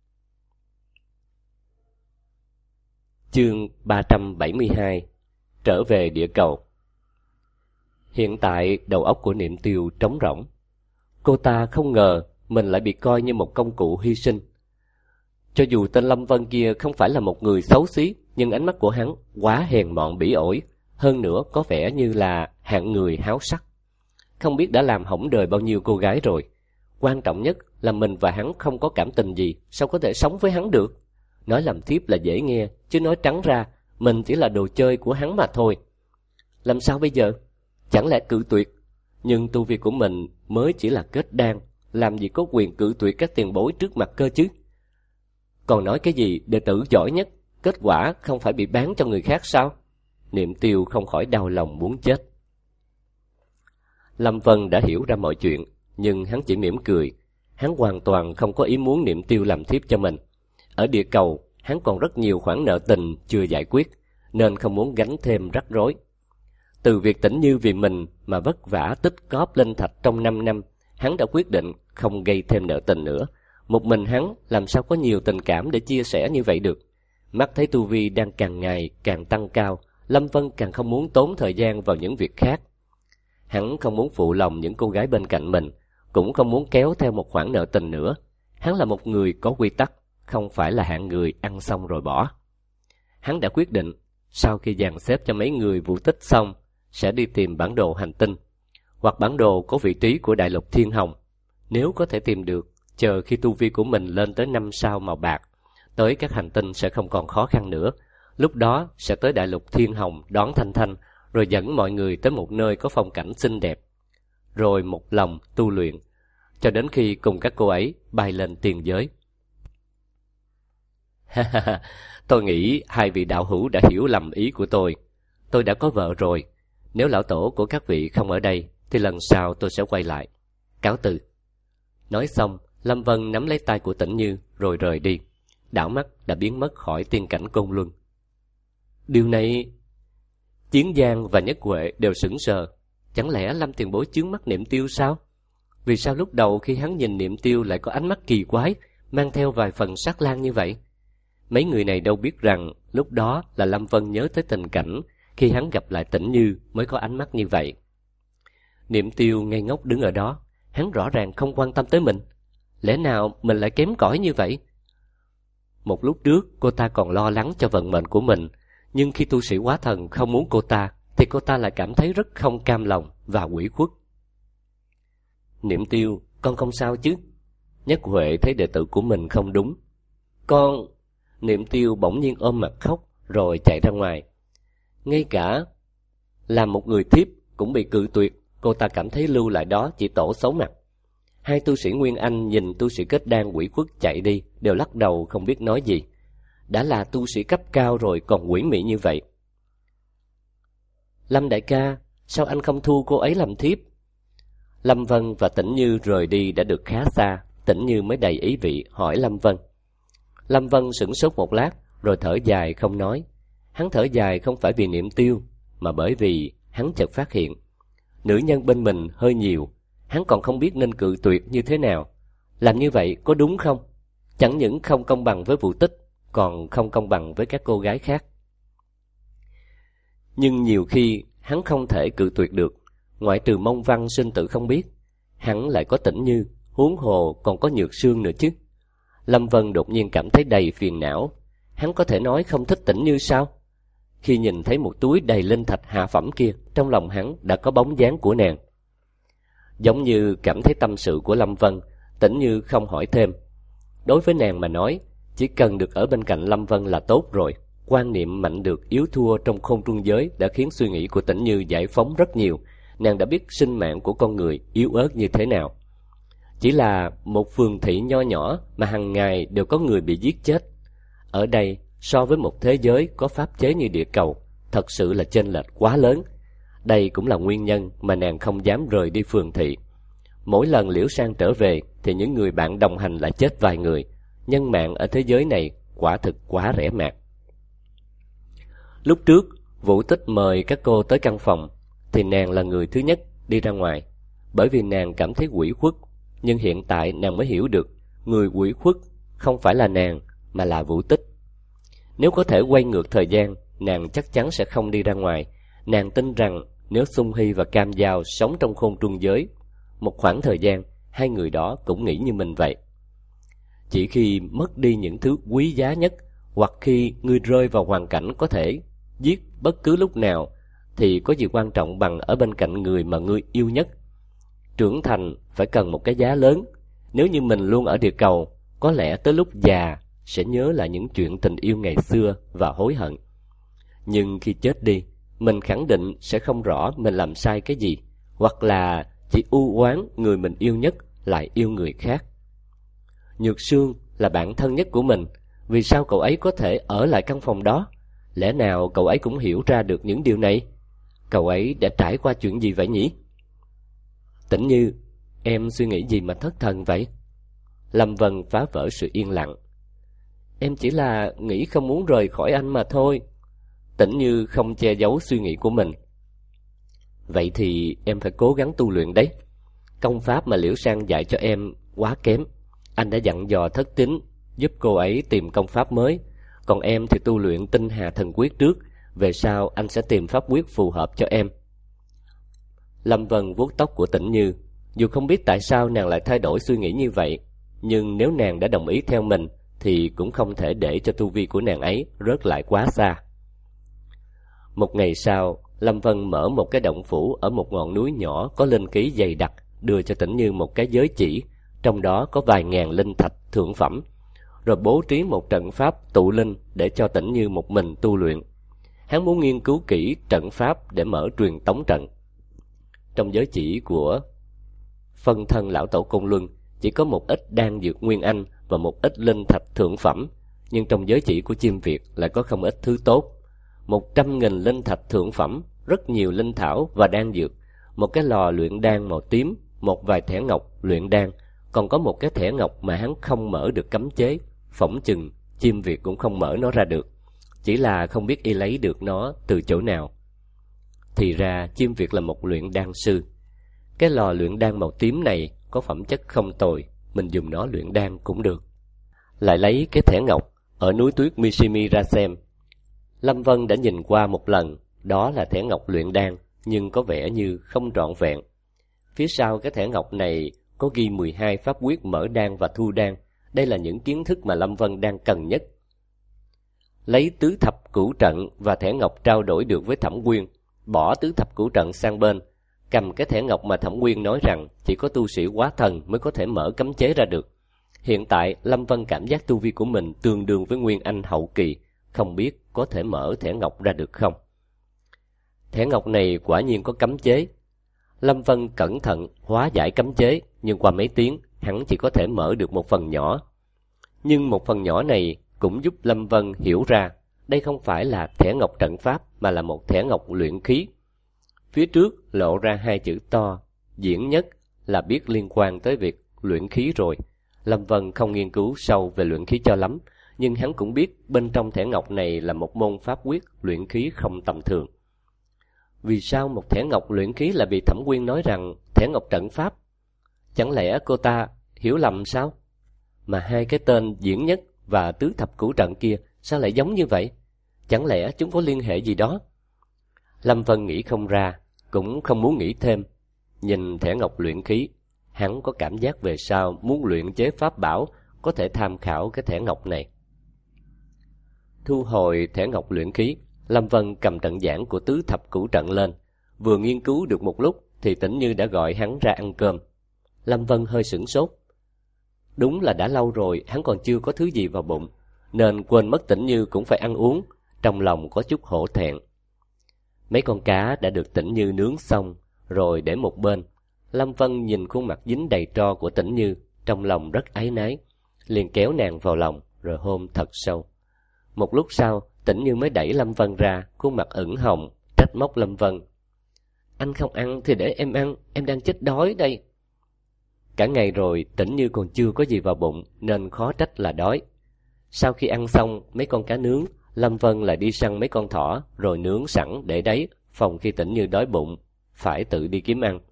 Chương ba trăm bảy mươi hai. Trở về địa cầu. Hiện tại đầu óc của Niệm Tiêu trống rỗng. Cô ta không ngờ mình lại bị coi như một công cụ hy sinh. Cho dù tên Lâm Vân kia không phải là một người xấu xí, nhưng ánh mắt của hắn quá hèn mọn bỉ ổi, hơn nữa có vẻ như là hạng người háo sắc. Không biết đã làm hỏng đời bao nhiêu cô gái rồi. Quan trọng nhất là mình và hắn không có cảm tình gì, sao có thể sống với hắn được? Nói làm thiếp là dễ nghe, chứ nói trắng ra, mình chỉ là đồ chơi của hắn mà thôi. Làm sao bây giờ? Chẳng lẽ cự tuyệt? Nhưng tu vi của mình mới chỉ là kết đan, làm gì có quyền cự tuyệt các tiền bối trước mặt cơ chứ? Còn nói cái gì đệ tử giỏi nhất, kết quả không phải bị bán cho người khác sao? Niệm Tiêu không khỏi đau lòng muốn chết. Lâm Vân đã hiểu ra mọi chuyện, nhưng hắn chỉ mỉm cười. Hắn hoàn toàn không có ý muốn Niệm Tiêu làm thiếp cho mình. Ở địa cầu, hắn còn rất nhiều khoản nợ tình chưa giải quyết, nên không muốn gánh thêm rắc rối. Từ việc Tỉnh Như vì mình mà vất vả tích cóp linh thạch trong năm năm, hắn đã quyết định không gây thêm nợ tình nữa. Một mình hắn làm sao có nhiều tình cảm để chia sẻ như vậy được. Mắt thấy tu vi đang càng ngày càng tăng cao, Lâm Vân càng không muốn tốn thời gian vào những việc khác. Hắn không muốn phụ lòng những cô gái bên cạnh mình, cũng không muốn kéo theo một khoản nợ tình nữa. Hắn là một người có quy tắc, không phải là hạng người ăn xong rồi bỏ. Hắn đã quyết định, sau khi dàn xếp cho mấy người vụ tích xong, sẽ đi tìm bản đồ hành tinh, hoặc bản đồ có vị trí của đại lục Thiên Hồng. Nếu có thể tìm được, chờ khi tu vi của mình lên tới năm sao màu bạc, tới các hành tinh sẽ không còn khó khăn nữa. Lúc đó sẽ tới đại lục Thiên Hồng đón Thanh Thanh, rồi dẫn mọi người tới một nơi có phong cảnh xinh đẹp, rồi một lòng tu luyện, cho đến khi cùng các cô ấy bay lên tiền giới. Ha ha ha, tôi nghĩ hai vị đạo hữu đã hiểu lầm ý của tôi. Tôi đã có vợ rồi. Nếu lão tổ của các vị không ở đây, thì lần sau tôi sẽ quay lại. Cáo từ. Nói xong, Lâm Vân nắm lấy tay của Tĩnh Như rồi rời đi. Đảo mắt đã biến mất khỏi tiên cảnh Côn Luân. Điều này... Chiến Giang và Nhất Huệ đều sững sờ. Chẳng lẽ Lâm tiền bối chướng mắt Niệm Tiêu sao? Vì sao lúc đầu khi hắn nhìn Niệm Tiêu lại có ánh mắt kỳ quái, mang theo vài phần sát lang như vậy? Mấy người này đâu biết rằng lúc đó là Lâm Vân nhớ tới tình cảnh khi hắn gặp lại Tĩnh Như mới có ánh mắt như vậy. Niệm Tiêu ngây ngốc đứng ở đó, hắn rõ ràng không quan tâm tới mình. Lẽ nào mình lại kém cỏi như vậy? Một lúc trước cô ta còn lo lắng cho vận mệnh của mình, nhưng khi tu sĩ hóa thần không muốn cô ta thì cô ta lại cảm thấy rất không cam lòng và ủy khuất. Niệm Tiêu, con không sao chứ? Nhất Huệ thấy đệ tử của mình không đúng. Con... Niệm Tiêu bỗng nhiên ôm mặt khóc rồi chạy ra ngoài. Ngay cả làm một người thiếp cũng bị cự tuyệt, cô ta cảm thấy lưu lại đó chỉ tổ xấu mặt. Hai tu sĩ Nguyên Anh nhìn tu sĩ kết đan ủy khuất chạy đi đều lắc đầu không biết nói gì. Đã là tu sĩ cấp cao rồi còn quỷ mị như vậy. Lâm đại ca, sao anh không thu cô ấy làm thiếp? Lâm Vân và Tĩnh Như rời đi đã được khá xa, Tĩnh Như mới đầy ý vị hỏi Lâm Vân. Lâm Vân sửng sốt một lát rồi thở dài không nói. Hắn thở dài không phải vì Niệm Tiêu, mà bởi vì hắn chợt phát hiện nữ nhân bên mình hơi nhiều. Hắn còn không biết nên cự tuyệt như thế nào. Làm như vậy có đúng không? Chẳng những không công bằng với Vũ Tích, còn không công bằng với các cô gái khác. Nhưng nhiều khi hắn không thể cự tuyệt được. Ngoại trừ Mông Văn sinh tử không biết, hắn lại có Tĩnh Như, huống hồ còn có Nhược Sương nữa chứ. Lâm Vân đột nhiên cảm thấy đầy phiền não. Hắn có thể nói không thích Tĩnh Như sao? Khi nhìn thấy một túi đầy linh thạch hạ phẩm kia, trong lòng hắn đã có bóng dáng của nàng. Giống như cảm thấy tâm sự của Lâm Vân, Tĩnh Như không hỏi thêm. Đối với nàng mà nói, chỉ cần được ở bên cạnh Lâm Vân là tốt rồi. Quan niệm mạnh được yếu thua trong khôn trung giới đã khiến suy nghĩ của Tĩnh Như giải phóng rất nhiều. Nàng đã biết sinh mạng của con người yếu ớt như thế nào. Chỉ là một phường thị nho nhỏ mà hàng ngày đều có người bị giết chết. Ở đây, so với một thế giới có pháp chế như địa cầu, thật sự là chênh lệch quá lớn. Đây cũng là nguyên nhân mà nàng không dám rời đi phường thị. Mỗi lần Liễu Sang trở về thì những người bạn đồng hành lại chết vài người. Nhân mạng ở thế giới này quả thực quá rẻ mạt. Lúc trước, Vũ Tích mời các cô tới căn phòng thì nàng là người thứ nhất đi ra ngoài, bởi vì nàng cảm thấy ủy khuất. Nhưng hiện tại nàng mới hiểu được, người ủy khuất không phải là nàng mà là Vũ Tích. Nếu có thể quay ngược thời gian, nàng chắc chắn sẽ không đi ra ngoài. Nàng tin rằng nếu Xung Hy và Cam Giao sống trong khôn trung giới một khoảng thời gian, hai người đó cũng nghĩ như mình vậy. Chỉ khi mất đi những thứ quý giá nhất, hoặc khi ngươi rơi vào hoàn cảnh có thể giết bất cứ lúc nào, thì có gì quan trọng bằng ở bên cạnh người mà ngươi yêu nhất. Trưởng thành phải cần một cái giá lớn. Nếu như mình luôn ở địa cầu, có lẽ tới lúc già sẽ nhớ lại những chuyện tình yêu ngày xưa và hối hận. Nhưng khi chết đi, mình khẳng định sẽ không rõ mình làm sai cái gì, hoặc là chỉ u oán người mình yêu nhất lại yêu người khác. Nhược Sương là bạn thân nhất của mình, vì sao cậu ấy có thể ở lại căn phòng đó? Lẽ nào cậu ấy cũng hiểu ra được những điều này? Cậu ấy đã trải qua chuyện gì vậy nhỉ? Tĩnh Như, em suy nghĩ gì mà thất thần vậy? Lâm Vân phá vỡ sự yên lặng. Em chỉ là nghĩ không muốn rời khỏi anh mà thôi. Tĩnh Như không che giấu suy nghĩ của mình. Vậy thì em phải cố gắng tu luyện đấy. Công pháp mà Liễu Sang dạy cho em quá kém. Anh đã dặn dò Thất Tín giúp cô ấy tìm công pháp mới. Còn em thì tu luyện Tinh Hà Thần Quyết trước. Về sau anh sẽ tìm pháp quyết phù hợp cho em. Lâm Vân vuốt tóc của Tĩnh Như. Dù không biết tại sao nàng lại thay đổi suy nghĩ như vậy, nhưng nếu nàng đã đồng ý theo mình thì cũng không thể để cho tu vi của nàng ấy rớt lại quá xa. Một ngày sau, Lâm Vân mở một cái động phủ ở một ngọn núi nhỏ có linh khí dày đặc, đưa cho Tĩnh Như một cái giới chỉ, trong đó có vài ngàn linh thạch thượng phẩm, rồi bố trí một trận pháp tụ linh để cho Tĩnh Như một mình tu luyện. Hắn muốn nghiên cứu kỹ trận pháp để mở truyền tống trận. Trong giới chỉ của phân thân lão tổ Côn Luân chỉ có một ít đan dược nguyên anh và một ít linh thạch thượng phẩm. nhưng trong giới chỉ của chim Việt lại có không ít thứ tốt. Một trăm nghìn linh thạch thượng phẩm, rất nhiều linh thảo và đan dược, một cái lò luyện đan màu tím, một vài thẻ ngọc luyện đan, còn có một cái thẻ ngọc mà hắn không mở được cấm chế, phỏng chừng chim Việt cũng không mở nó ra được, chỉ là không biết y lấy được nó từ chỗ nào. Thì ra chim Việt là một luyện đan sư. Cái lò luyện đan màu tím này có phẩm chất không tồi, mình dùng nó luyện đan cũng được. Lại lấy cái thẻ ngọc ở núi tuyết Mishimi ra xem. Lâm Vân đã nhìn qua một lần, đó là thẻ ngọc luyện đan, nhưng có vẻ như không trọn vẹn. Phía sau cái thẻ ngọc này có ghi mười hai pháp quyết mở đan và thu đan. Đây là những kiến thức mà Lâm Vân đang cần nhất. Lấy tứ thập cửu trận và thẻ ngọc trao đổi được với Thẩm Quyên, bỏ tứ thập cửu trận sang bên, cầm cái thẻ ngọc mà Thẩm Quyên nói rằng chỉ có tu sĩ quá thần mới có thể mở cấm chế ra được. Hiện tại Lâm Vân cảm giác tu vi của mình tương đương với Nguyên Anh hậu kỳ, không biết có thể mở thẻ ngọc ra được không. Thẻ ngọc này quả nhiên có cấm chế. Lâm Vân cẩn thận hóa giải cấm chế, nhưng qua mấy tiếng hắn chỉ có thể mở được một phần nhỏ. Nhưng một phần nhỏ này cũng giúp Lâm Vân hiểu ra đây không phải là thẻ ngọc trận pháp mà là một thẻ ngọc luyện khí. Phía trước lộ ra hai chữ to, diễn nhất, là biết liên quan tới việc luyện khí rồi. Lâm Vân không nghiên cứu sâu về luyện khí cho lắm, nhưng hắn cũng biết bên trong thẻ ngọc này là một môn pháp quyết luyện khí không tầm thường. Vì sao một thẻ ngọc luyện khí lại bị Thẩm Quyên nói rằng thẻ ngọc trận pháp? Chẳng lẽ cô ta hiểu lầm sao? Mà hai cái tên diễn nhất và tứ thập cửu trận kia sao lại giống như vậy? Chẳng lẽ chúng có liên hệ gì đó? Lâm Vân nghĩ không ra, cũng không muốn nghĩ thêm. Nhìn thẻ ngọc luyện khí, hắn có cảm giác về sau muốn luyện chế pháp bảo có thể tham khảo cái thẻ ngọc này. Thu hồi thẻ ngọc luyện khí, Lâm Vân cầm trận giảng của tứ thập cửu trận lên. Vừa nghiên cứu được một lúc thì Tĩnh Như đã gọi hắn ra ăn cơm. Lâm Vân hơi sửng sốt. Đúng là đã lâu rồi hắn còn chưa có thứ gì vào bụng, nên quên mất Tĩnh Như cũng phải ăn uống, trong lòng có chút hổ thẹn. Mấy con cá đã được Tĩnh Như nướng xong rồi để một bên. Lâm Vân nhìn khuôn mặt dính đầy tro của Tĩnh Như, trong lòng rất áy náy, liền kéo nàng vào lòng rồi hôn thật sâu. Một lúc sau, Tĩnh Như mới đẩy Lâm Vân ra, khuôn mặt ửng hồng, trách móc Lâm Vân. Anh không ăn thì để em ăn, em đang chết đói đây. Cả ngày rồi Tĩnh Như còn chưa có gì vào bụng, nên khó trách là đói. Sau khi ăn xong mấy con cá nướng, Lâm Vân lại đi săn mấy con thỏ, rồi nướng sẵn để đấy, phòng khi Tĩnh Như đói bụng, phải tự đi kiếm ăn.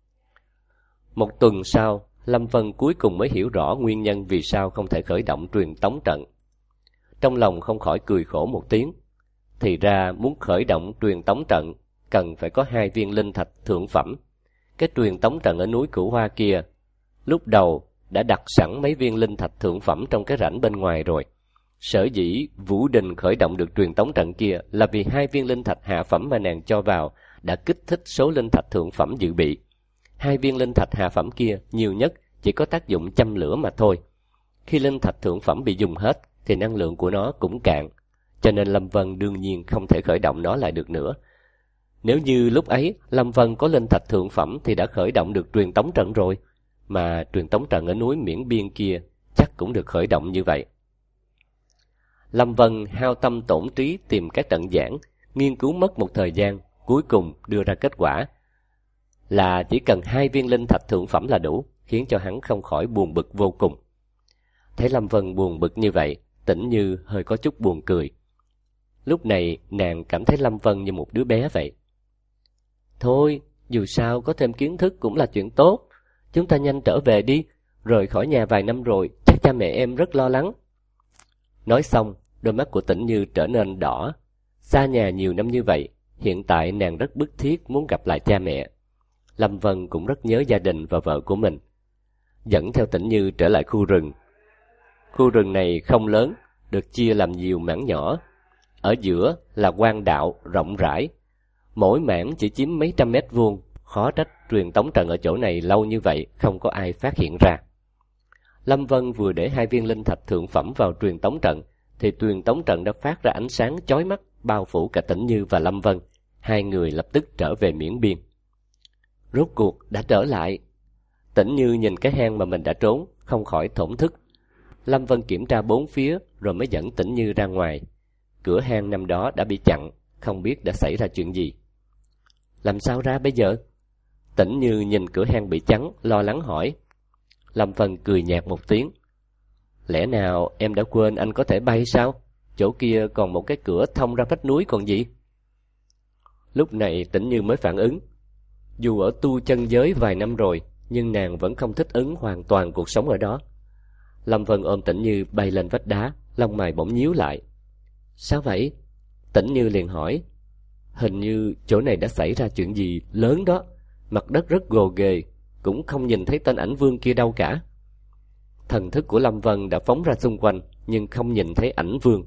Một tuần sau, Lâm Vân cuối cùng mới hiểu rõ nguyên nhân vì sao không thể khởi động truyền tống trận. Trong lòng không khỏi cười khổ một tiếng. Thì ra muốn khởi động truyền tống trận, cần phải có hai viên linh thạch thượng phẩm. Cái truyền tống trận ở núi Cửu Hoa kia, lúc đầu đã đặt sẵn mấy viên linh thạch thượng phẩm trong cái rãnh bên ngoài rồi. Sở dĩ Vũ Đình khởi động được truyền tống trận kia là vì hai viên linh thạch hạ phẩm mà nàng cho vào đã kích thích số linh thạch thượng phẩm dự bị. Hai viên linh thạch hạ phẩm kia nhiều nhất chỉ có tác dụng châm lửa mà thôi. Khi linh thạch thượng phẩm bị dùng hết thì năng lượng của nó cũng cạn, cho nên Lâm Vân đương nhiên không thể khởi động nó lại được nữa. Nếu như lúc ấy Lâm Vân có linh thạch thượng phẩm thì đã khởi động được truyền tống trận rồi, mà truyền tống trận ở núi Miễn Biên kia chắc cũng được khởi động như vậy. Lâm Vân hao tâm tổn trí tìm các trận giảng, nghiên cứu mất một thời gian, cuối cùng đưa ra kết quả là chỉ cần hai viên linh thạch thượng phẩm là đủ, khiến cho hắn không khỏi buồn bực vô cùng. Thấy Lâm Vân buồn bực như vậy, Tĩnh Như hơi có chút buồn cười. Lúc này nàng cảm thấy Lâm Vân như một đứa bé vậy. Thôi, dù sao có thêm kiến thức cũng là chuyện tốt. Chúng ta nhanh trở về đi, rời khỏi nhà vài năm rồi, chắc cha mẹ em rất lo lắng. Nói xong, đôi mắt của Tĩnh Như trở nên đỏ. Xa nhà nhiều năm như vậy, hiện tại nàng rất bức thiết muốn gặp lại cha mẹ. Lâm Vân cũng rất nhớ gia đình và vợ của mình. Dẫn theo Tĩnh Như trở lại khu rừng. Khu rừng này không lớn, được chia làm nhiều mảng nhỏ. Ở giữa là quang đạo rộng rãi. Mỗi mảng chỉ chiếm mấy trăm mét vuông, khó trách truyền tống trận ở chỗ này lâu như vậy không có ai phát hiện ra. Lâm Vân vừa để hai viên linh thạch thượng phẩm vào truyền tống trận, thì truyền tống trận đã phát ra ánh sáng chói mắt, bao phủ cả Tĩnh Như và Lâm Vân. Hai người lập tức trở về Miễn Biên. Rốt cuộc đã trở lại. Tĩnh Như nhìn cái hang mà mình đã trốn, không khỏi thổn thức. Lâm Vân kiểm tra bốn phía rồi mới dẫn Tĩnh Như ra ngoài. Cửa hang năm đó đã bị chặn, không biết đã xảy ra chuyện gì. Làm sao ra bây giờ? Tĩnh Như nhìn cửa hang bị chắn, lo lắng hỏi. Lâm Vân cười nhạt một tiếng. Lẽ nào em đã quên anh có thể bay sao? Chỗ kia còn một cái cửa thông ra vách núi còn gì? Lúc này Tĩnh Như mới phản ứng. Dù ở tu chân giới vài năm rồi, nhưng nàng vẫn không thích ứng hoàn toàn cuộc sống ở đó. Lâm Vân ôm Tĩnh Như bay lên vách đá, lông mày bỗng nhíu lại. Sao vậy? Tĩnh Như liền hỏi. Hình như chỗ này đã xảy ra chuyện gì lớn đó. Mặt đất rất gồ ghề, cũng không nhìn thấy tên ảnh vương kia đâu cả. Thần thức của Lâm Vân đã phóng ra xung quanh, nhưng không nhìn thấy ảnh vương.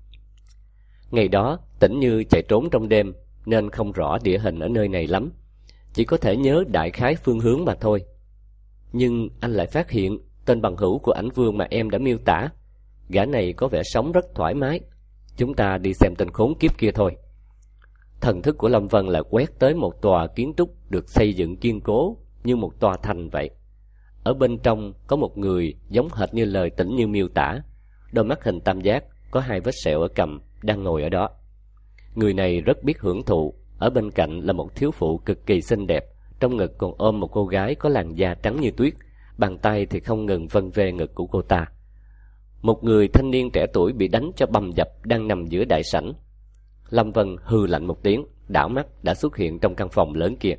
Ngày đó Tĩnh Như chạy trốn trong đêm, nên không rõ địa hình ở nơi này lắm, chỉ có thể nhớ đại khái phương hướng mà thôi. Nhưng anh lại phát hiện tên bằng hữu của ảnh vương mà em đã miêu tả. Gã này có vẻ sống rất thoải mái. Chúng ta đi xem tên khốn kiếp kia thôi. Thần thức của Lâm Vân lại quét tới một tòa kiến trúc được xây dựng kiên cố như một tòa thành vậy. Ở bên trong có một người giống hệt như lời Tĩnh Như miêu tả. Đôi mắt hình tam giác, có hai vết sẹo ở cằm, đang ngồi ở đó. Người này rất biết hưởng thụ. Ở bên cạnh là một thiếu phụ cực kỳ xinh đẹp, trong ngực còn ôm một cô gái có làn da trắng như tuyết, bàn tay thì không ngừng vân về ngực của cô ta. Một người thanh niên trẻ tuổi bị đánh cho bầm dập đang nằm giữa đại sảnh. Lâm Vân hừ lạnh một tiếng, đảo mắt đã xuất hiện trong căn phòng lớn kia.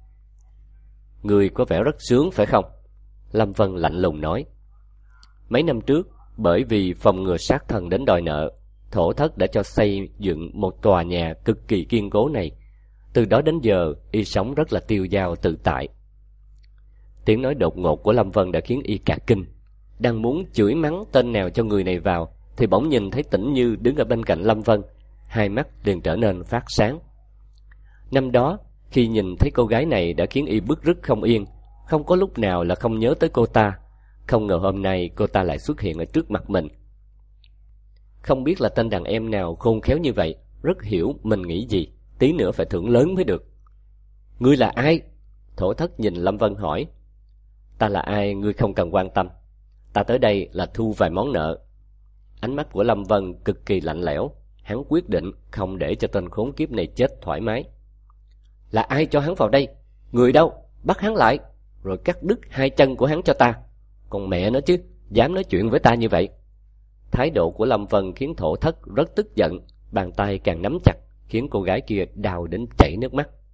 Người có vẻ rất sướng phải không? Lâm Vân lạnh lùng nói. Mấy năm trước, bởi vì phòng ngừa sát thần đến đòi nợ, Thổ Thất đã cho xây dựng một tòa nhà cực kỳ kiên cố này. Từ đó đến giờ, y sống rất là tiêu dao tự tại. Tiếng nói đột ngột của Lâm Vân đã khiến y cả kinh. Đang muốn chửi mắng tên nào cho người này vào, thì bỗng nhìn thấy Tĩnh Như đứng ở bên cạnh Lâm Vân. Hai mắt liền trở nên phát sáng. Năm đó, khi nhìn thấy cô gái này đã khiến y bứt rứt không yên, không có lúc nào là không nhớ tới cô ta. Không ngờ hôm nay cô ta lại xuất hiện ở trước mặt mình. Không biết là tên đàn em nào khôn khéo như vậy, rất hiểu mình nghĩ gì, tí nữa phải thưởng lớn mới được. Ngươi là ai? Thổ Thất nhìn Lâm Vân hỏi. Ta là ai ngươi không cần quan tâm. Ta tới đây là thu vài món nợ. Ánh mắt của Lâm Vân cực kỳ lạnh lẽo. Hắn quyết định không để cho tên khốn kiếp này chết thoải mái. Là ai cho hắn vào đây? Người đâu? Bắt hắn lại, rồi cắt đứt hai chân của hắn cho ta. Còn mẹ nó chứ, dám nói chuyện với ta như vậy. Thái độ của Lâm Vân khiến Thổ Thất rất tức giận. Bàn tay càng nắm chặt, khiến cô gái kia đau đến chảy nước mắt.